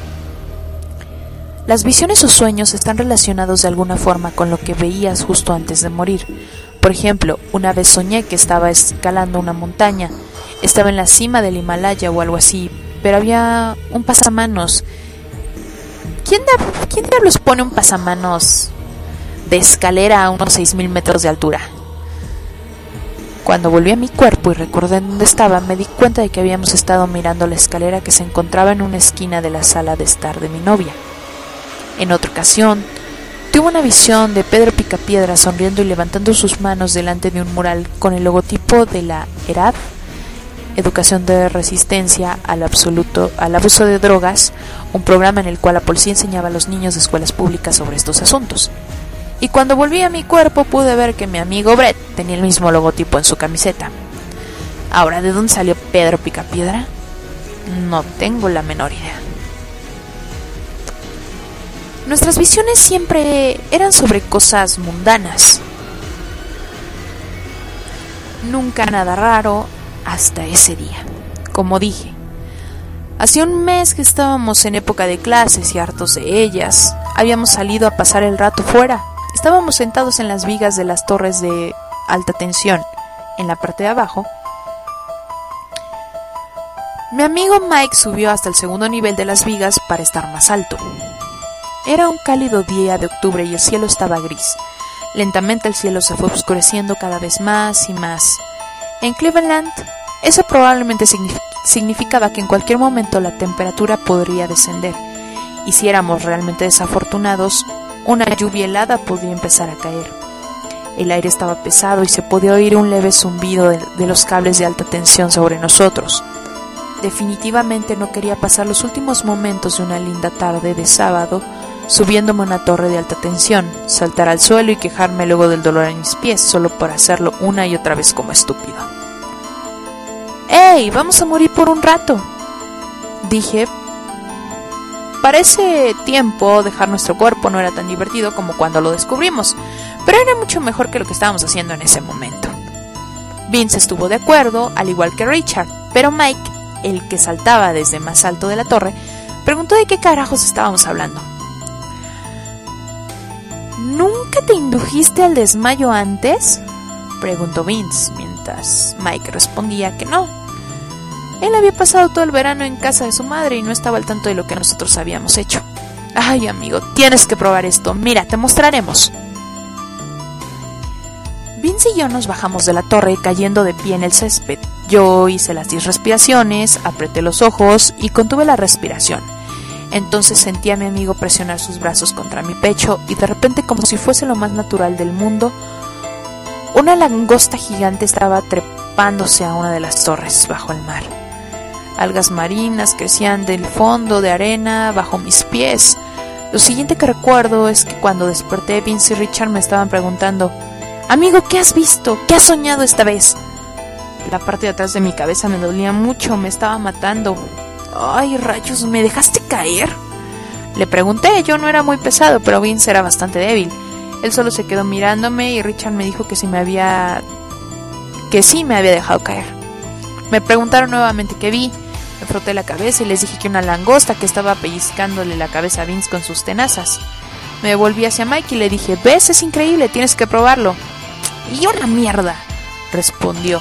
Las visiones o sueños están relacionados de alguna forma con lo que veías justo antes de morir. Por ejemplo, una vez soñé que estaba escalando una montaña, estaba en la cima del Himalaya o algo así, pero había un pasamanos. ¿Quién, da, ¿Quién diablos pone un pasamanos de escalera a unos seis mil metros de altura? Cuando volví a mi cuerpo y recordé dónde estaba, me di cuenta de que habíamos estado mirando la escalera que se encontraba en una esquina de la sala de estar de mi novia. En otra ocasión, tuve una visión de Pedro Picapiedra sonriendo y levantando sus manos delante de un mural con el logotipo de la ERAD, Educación de Resistencia al, absoluto, al Abuso de Drogas, un programa en el cual la policía enseñaba a los niños de escuelas públicas sobre estos asuntos. Y cuando volví a mi cuerpo pude ver que mi amigo Brett tenía el mismo logotipo en su camiseta. Ahora, ¿de dónde salió Pedro Picapiedra? No tengo la menor idea. Nuestras visiones siempre eran sobre cosas mundanas. Nunca nada raro hasta ese día. Como dije, hacía un mes que estábamos en época de clases y hartos de ellas. Habíamos salido a pasar el rato fuera. Estábamos sentados en las vigas de las torres de alta tensión, en la parte de abajo. Mi amigo Mike subió hasta el segundo nivel de las vigas para estar más alto. Era un cálido día de octubre y el cielo estaba gris. Lentamente el cielo se fue oscureciendo cada vez más y más. En Cleveland, eso probablemente signific- significaba que en cualquier momento la temperatura podría descender. Y si éramos realmente desafortunados, una lluvia helada podía empezar a caer. El aire estaba pesado y se podía oír un leve zumbido de, de los cables de alta tensión sobre nosotros. Definitivamente no quería pasar los últimos momentos de una linda tarde de sábado subiéndome a una torre de alta tensión, saltar al suelo y quejarme luego del dolor en mis pies solo por hacerlo una y otra vez como estúpido. ¡Ey! ¡Vamos a morir por un rato!, dije. Para ese tiempo dejar nuestro cuerpo no era tan divertido como cuando lo descubrimos, pero era mucho mejor que lo que estábamos haciendo en ese momento. Vince estuvo de acuerdo, al igual que Richard, pero Mike, el que saltaba desde más alto de la torre, preguntó de qué carajos estábamos hablando. ¿Nunca te indujiste al desmayo antes?, preguntó Vince, mientras Mike respondía que no. Él había pasado todo el verano en casa de su madre y no estaba al tanto de lo que nosotros habíamos hecho. Ay, amigo, tienes que probar esto. Mira, te mostraremos. Vince y yo nos bajamos de la torre cayendo de pie en el césped. Yo hice las diez respiraciones, apreté los ojos y contuve la respiración. Entonces sentí a mi amigo presionar sus brazos contra mi pecho y de repente, como si fuese lo más natural del mundo, una langosta gigante estaba trepándose a una de las torres bajo el mar. Algas marinas crecían del fondo de arena bajo mis pies. Lo siguiente que recuerdo es que cuando desperté, Vince y Richard me estaban preguntando: amigo, ¿qué has visto? ¿Qué has soñado esta vez? La parte de atrás de mi cabeza me dolía mucho, me estaba matando. Ay, rayos, ¿me dejaste caer? Le pregunté, yo no era muy pesado, pero Vince era bastante débil. Él solo se quedó mirándome y Richard me dijo que sí me había... que sí me había dejado caer. Me preguntaron nuevamente qué vi. Me froté la cabeza y les dije que una langosta que estaba pellizcándole la cabeza a Vince con sus tenazas. Me volví hacia Mike y le dije: ¿ves? Es increíble, tienes que probarlo. Y una mierda, respondió.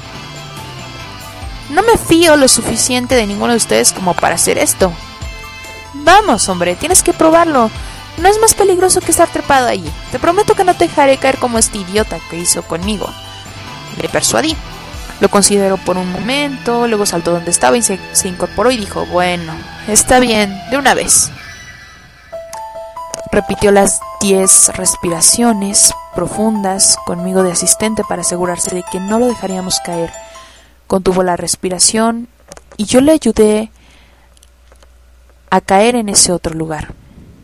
No me fío lo suficiente de ninguno de ustedes como para hacer esto. Vamos, hombre, tienes que probarlo. No es más peligroso que estar trepado allí. Te prometo que no te dejaré caer como este idiota que hizo conmigo. Le persuadí. Lo consideró por un momento, luego saltó donde estaba y se, se incorporó y dijo: bueno, está bien, de una vez. Repitió las diez respiraciones profundas conmigo de asistente para asegurarse de que no lo dejaríamos caer. Contuvo la respiración y yo le ayudé a caer en ese otro lugar.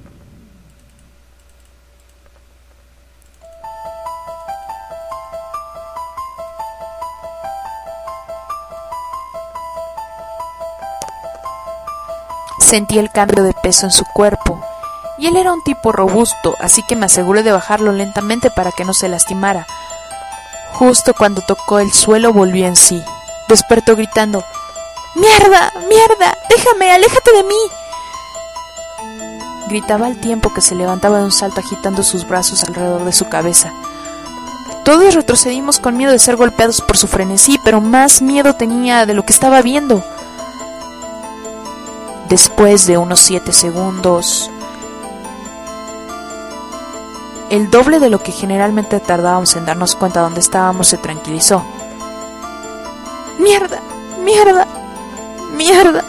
Sentí el cambio de peso en su cuerpo, y él era un tipo robusto, así que me aseguré de bajarlo lentamente para que no se lastimara. Justo cuando tocó el suelo volvió en sí. Despertó gritando: ¡mierda! ¡mierda! ¡Déjame! ¡Aléjate de mí! Gritaba al tiempo que se levantaba de un salto agitando sus brazos alrededor de su cabeza. Todos retrocedimos con miedo de ser golpeados por su frenesí, pero más miedo tenía de lo que estaba viendo. Después de unos siete segundos, el doble de lo que generalmente tardábamos en darnos cuenta de dónde estábamos, se tranquilizó. ¡Mierda! ¡mierda! ¡mierda!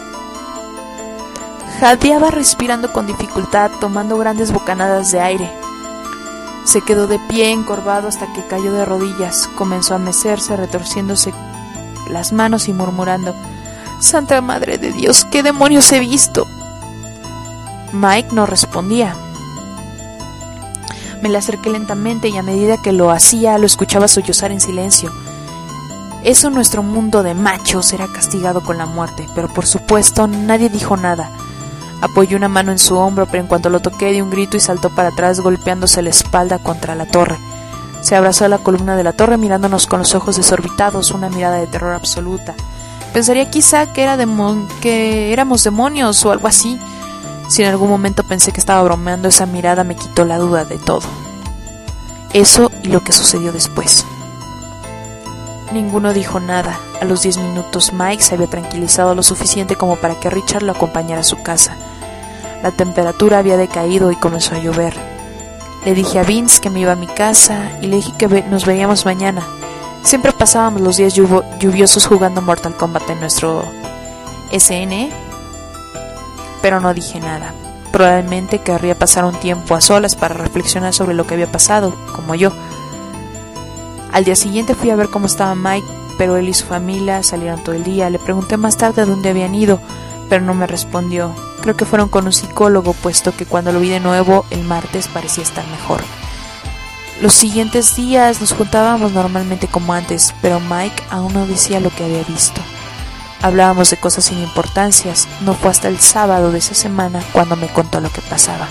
Jadeaba respirando con dificultad, tomando grandes bocanadas de aire. Se quedó de pie, encorvado, hasta que cayó de rodillas. Comenzó a mecerse, retorciéndose las manos y murmurando: ¡Santa Madre de Dios! ¿Qué demonios he visto? Mike no respondía. Me le acerqué lentamente y a medida que lo hacía lo escuchaba sollozar en silencio. Eso en nuestro mundo de machos era castigado con la muerte, pero por supuesto nadie dijo nada. Apoyó una mano en su hombro, pero en cuanto lo toqué dio un grito y saltó para atrás, golpeándose la espalda contra la torre. Se abrazó a la columna de la torre mirándonos con los ojos desorbitados, una mirada de terror absoluta. Pensaría quizá que, era demon- que éramos demonios o algo así. Si en algún momento pensé que estaba bromeando, esa mirada me quitó la duda de todo. Eso y lo que sucedió después. Ninguno dijo nada. A los diez minutos Mike se había tranquilizado lo suficiente como para que Richard lo acompañara a su casa. La temperatura había decaído y comenzó a llover. Le dije a Vince que me iba a mi casa y le dije que nos veríamos mañana. Siempre pasábamos los días lluv- lluviosos jugando Mortal Kombat en nuestro S N E, pero no dije nada. Probablemente querría pasar un tiempo a solas para reflexionar sobre lo que había pasado, como yo. Al día siguiente fui a ver cómo estaba Mike, pero él y su familia salieron todo el día. Le pregunté más tarde a dónde habían ido, pero no me respondió. Creo que fueron con un psicólogo, puesto que cuando lo vi de nuevo el martes parecía estar mejor. Los siguientes días nos juntábamos normalmente como antes, pero Mike aún no decía lo que había visto. Hablábamos de cosas sin importancias. No fue hasta el sábado de esa semana cuando me contó lo que pasaba.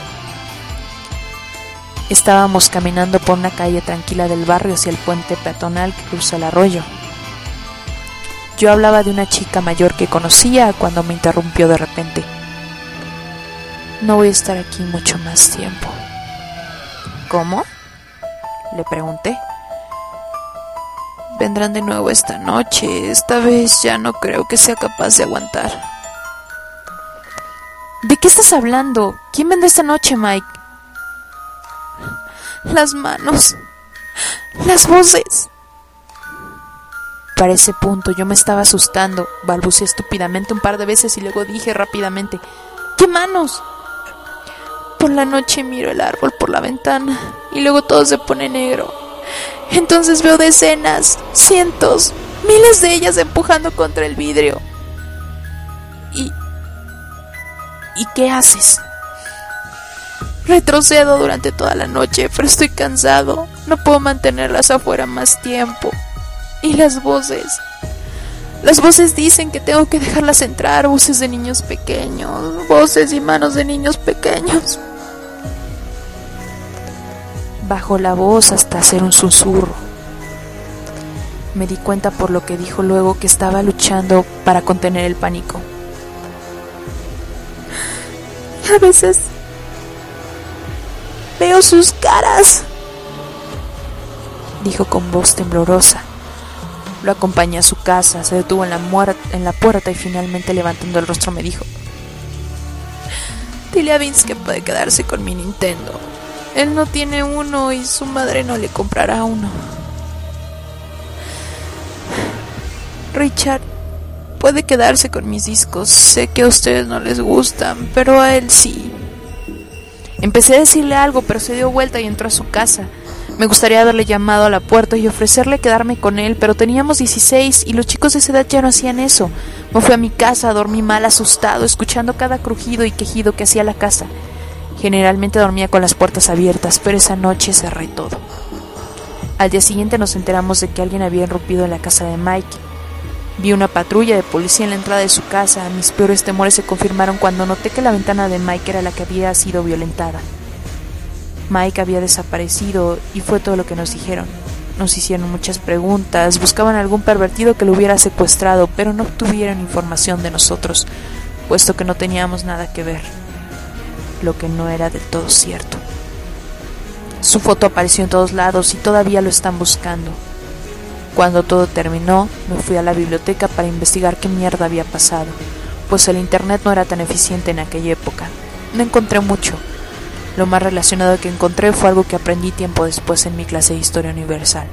Estábamos caminando por una calle tranquila del barrio hacia el puente peatonal que cruza el arroyo. Yo hablaba de una chica mayor que conocía cuando me interrumpió de repente. No voy a estar aquí mucho más tiempo. ¿Cómo?, le pregunté. Vendrán de nuevo esta noche. Esta vez ya no creo que sea capaz de aguantar. ¿De qué estás hablando? ¿Quién vendrá esta noche, Mike? Las manos, las voces. Para ese punto yo me estaba asustando. Balbuceé estúpidamente un par de veces y luego dije rápidamente: ¿qué manos? Por la noche miro el árbol por la ventana y luego todo se pone negro. Entonces veo decenas, cientos, miles de ellas empujando contra el vidrio. ¿Y, ¿y qué haces? Retrocedo durante toda la noche, pero estoy cansado. No puedo mantenerlas afuera más tiempo. Y las voces... Las voces dicen que tengo que dejarlas entrar, voces de niños pequeños, voces y manos de niños pequeños. Bajó la voz hasta hacer un susurro. Me di cuenta por lo que dijo luego que estaba luchando para contener el pánico. A veces veo sus caras, dijo con voz temblorosa. Lo acompañé a su casa, se detuvo en la, muer- en la puerta y finalmente levantando el rostro me dijo: dile a Vince que puede quedarse con mi Nintendo. Él no tiene uno y su madre no le comprará uno. Richard puede quedarse con mis discos. Sé que a ustedes no les gustan, pero a él sí. Empecé a decirle algo, pero se dio vuelta y entró a su casa. Me gustaría haberle llamado a la puerta y ofrecerle quedarme con él, pero teníamos dieciséis y los chicos de esa edad ya no hacían eso. Me fui a mi casa, dormí mal, asustado, escuchando cada crujido y quejido que hacía la casa. Generalmente dormía con las puertas abiertas, pero esa noche cerré todo. Al día siguiente nos enteramos de que alguien había irrumpido en la casa de Mike. Vi una patrulla de policía en la entrada de su casa. Mis peores temores se confirmaron cuando noté que la ventana de Mike era la que había sido violentada. Mike había desaparecido y fue todo lo que nos dijeron. Nos hicieron muchas preguntas, buscaban algún pervertido que lo hubiera secuestrado, pero no obtuvieron información de nosotros, puesto que no teníamos nada que ver, lo que no era del todo cierto. Su foto apareció en todos lados y todavía lo están buscando. Cuando todo terminó, me fui a la biblioteca para investigar qué mierda había pasado, pues el internet no era tan eficiente en aquella época. No encontré mucho. Lo más relacionado que encontré fue algo que aprendí tiempo después en mi clase de Historia Universal.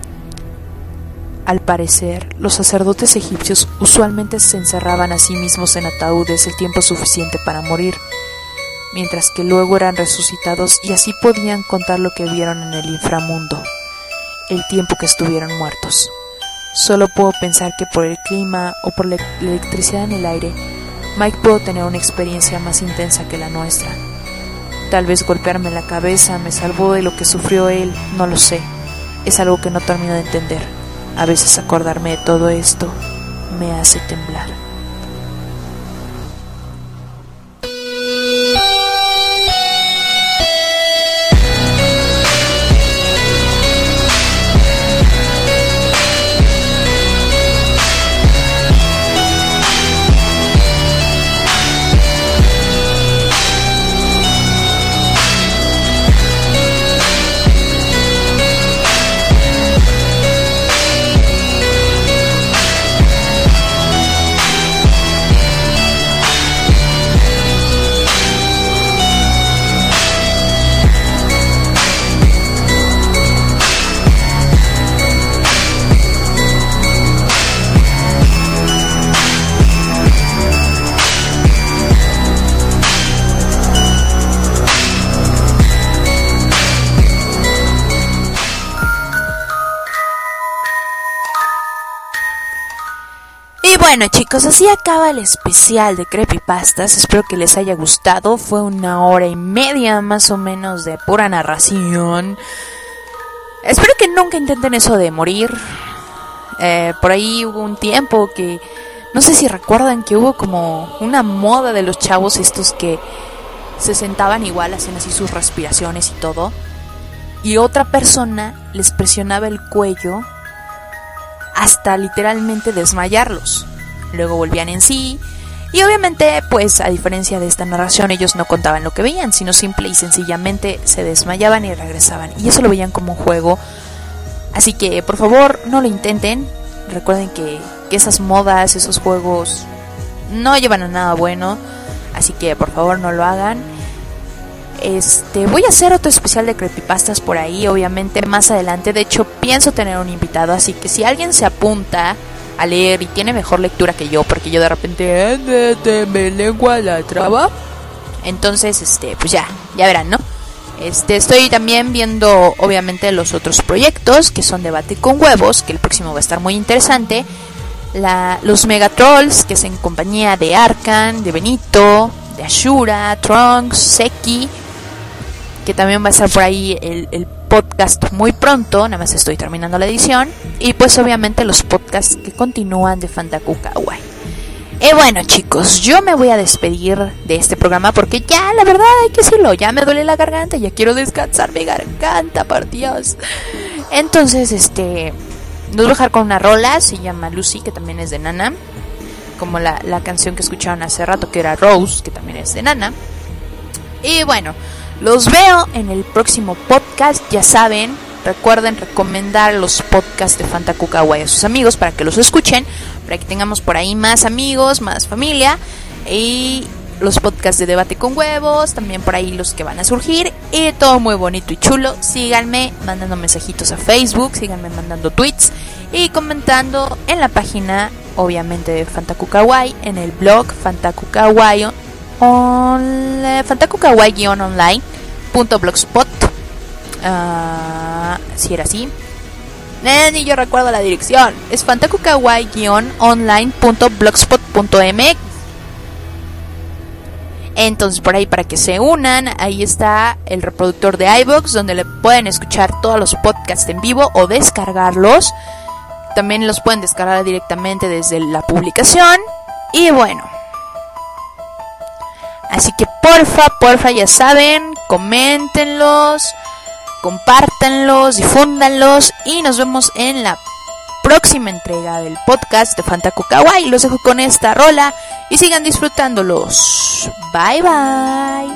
Al parecer, los sacerdotes egipcios usualmente se encerraban a sí mismos en ataúdes el tiempo suficiente para morir, mientras que luego eran resucitados y así podían contar lo que vieron en el inframundo, el tiempo que estuvieron muertos. Solo puedo pensar que por el clima o por la electricidad en el aire, Mike pudo tener una experiencia más intensa que la nuestra. Tal vez golpearme la cabeza me salvó de lo que sufrió él, no lo sé. Es algo que no termino de entender. A veces acordarme de todo esto me hace temblar. Bueno chicos, así acaba el especial de Creepypastas. Espero que les haya gustado. Fue una hora y media más o menos de pura narración. Espero que nunca intenten eso de morir. eh, Por ahí hubo un tiempo que... No sé si recuerdan que hubo como una moda de los chavos estos que se sentaban igual, hacían así sus respiraciones y todo, y otra persona les presionaba el cuello hasta literalmente desmayarlos. Luego volvían en sí y obviamente pues a diferencia de esta narración ellos no contaban lo que veían, sino simple y sencillamente se desmayaban y regresaban, y eso lo veían como un juego. Así que por favor no lo intenten. Recuerden que, que esas modas, esos juegos no llevan a nada bueno, así que por favor no lo hagan. Este, voy a hacer otro especial de creepypastas por ahí, obviamente más adelante. De hecho pienso tener un invitado, así que si alguien se apunta a leer y tiene mejor lectura que yo, porque yo de repente eh, de, me lengua la traba, entonces este, pues ya, ya verán, ¿no? Este, estoy también viendo obviamente los otros proyectos que son Debate con Huevos, que el próximo va a estar muy interesante. La, los Megatrolls, que es en compañía de Arkan, de Benito, de Ashura, Trunks, Seki que también va a estar por ahí el, el podcast muy pronto, nada más estoy terminando la edición, y pues obviamente los podcasts que continúan de Fantaku Kawaii. Y bueno, chicos, yo me voy a despedir de este programa porque ya, la verdad, hay que decirlo, ya me duele la garganta, ya quiero descansar mi garganta, por Dios. Entonces, este, nos voy a dejar con una rola, se llama Lucy, que también es de Nana, como la, la canción que escucharon hace rato, que era Rose, que también es de Nana. Y bueno, los veo en el próximo podcast, ya saben, recuerden recomendar los podcasts de Fantaku Kawaii a sus amigos para que los escuchen, para que tengamos por ahí más amigos, más familia, y los podcasts de Debate con Huevos, también por ahí los que van a surgir, y todo muy bonito y chulo. Síganme mandando mensajitos a Facebook, síganme mandando tweets y comentando en la página, obviamente, de Fantaku Kawaii, en el blog Fantaku Kawaii, on, Fantaku Kawaii online punto blogspot. Uh, si era así, eh, ni yo recuerdo la dirección. Es fantaku kawaii online punto blogspot punto m x. Entonces por ahí, para que se unan, ahí está el reproductor de iVoox, donde le pueden escuchar todos los podcasts en vivo o descargarlos. También los pueden descargar directamente desde la publicación. Y bueno, así que porfa, porfa, ya saben, coméntenlos, compártanlos, difúndanlos, y nos vemos en la próxima entrega del podcast de Fantaku Kawaii. Los dejo con esta rola y sigan disfrutándolos. Bye bye.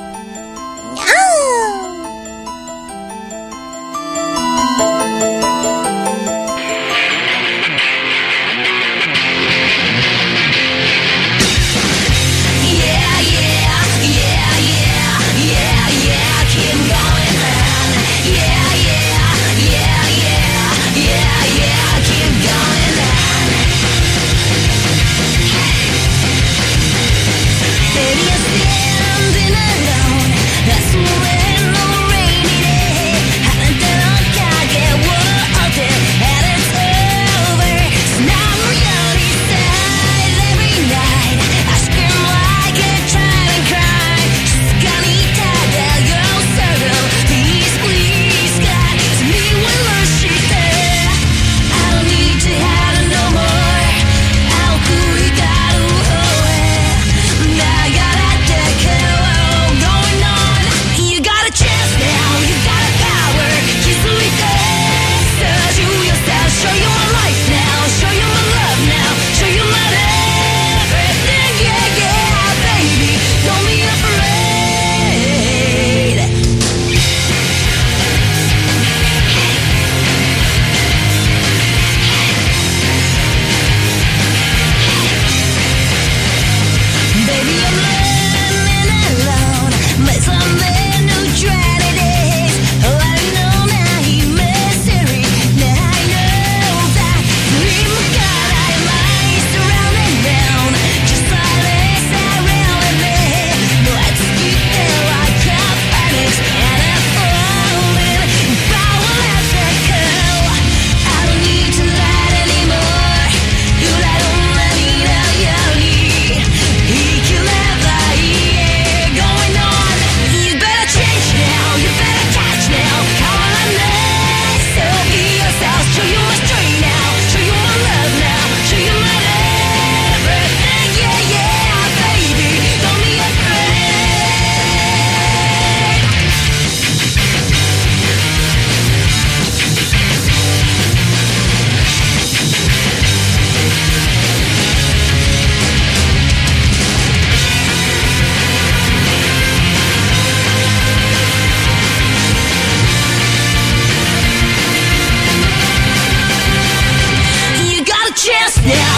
Now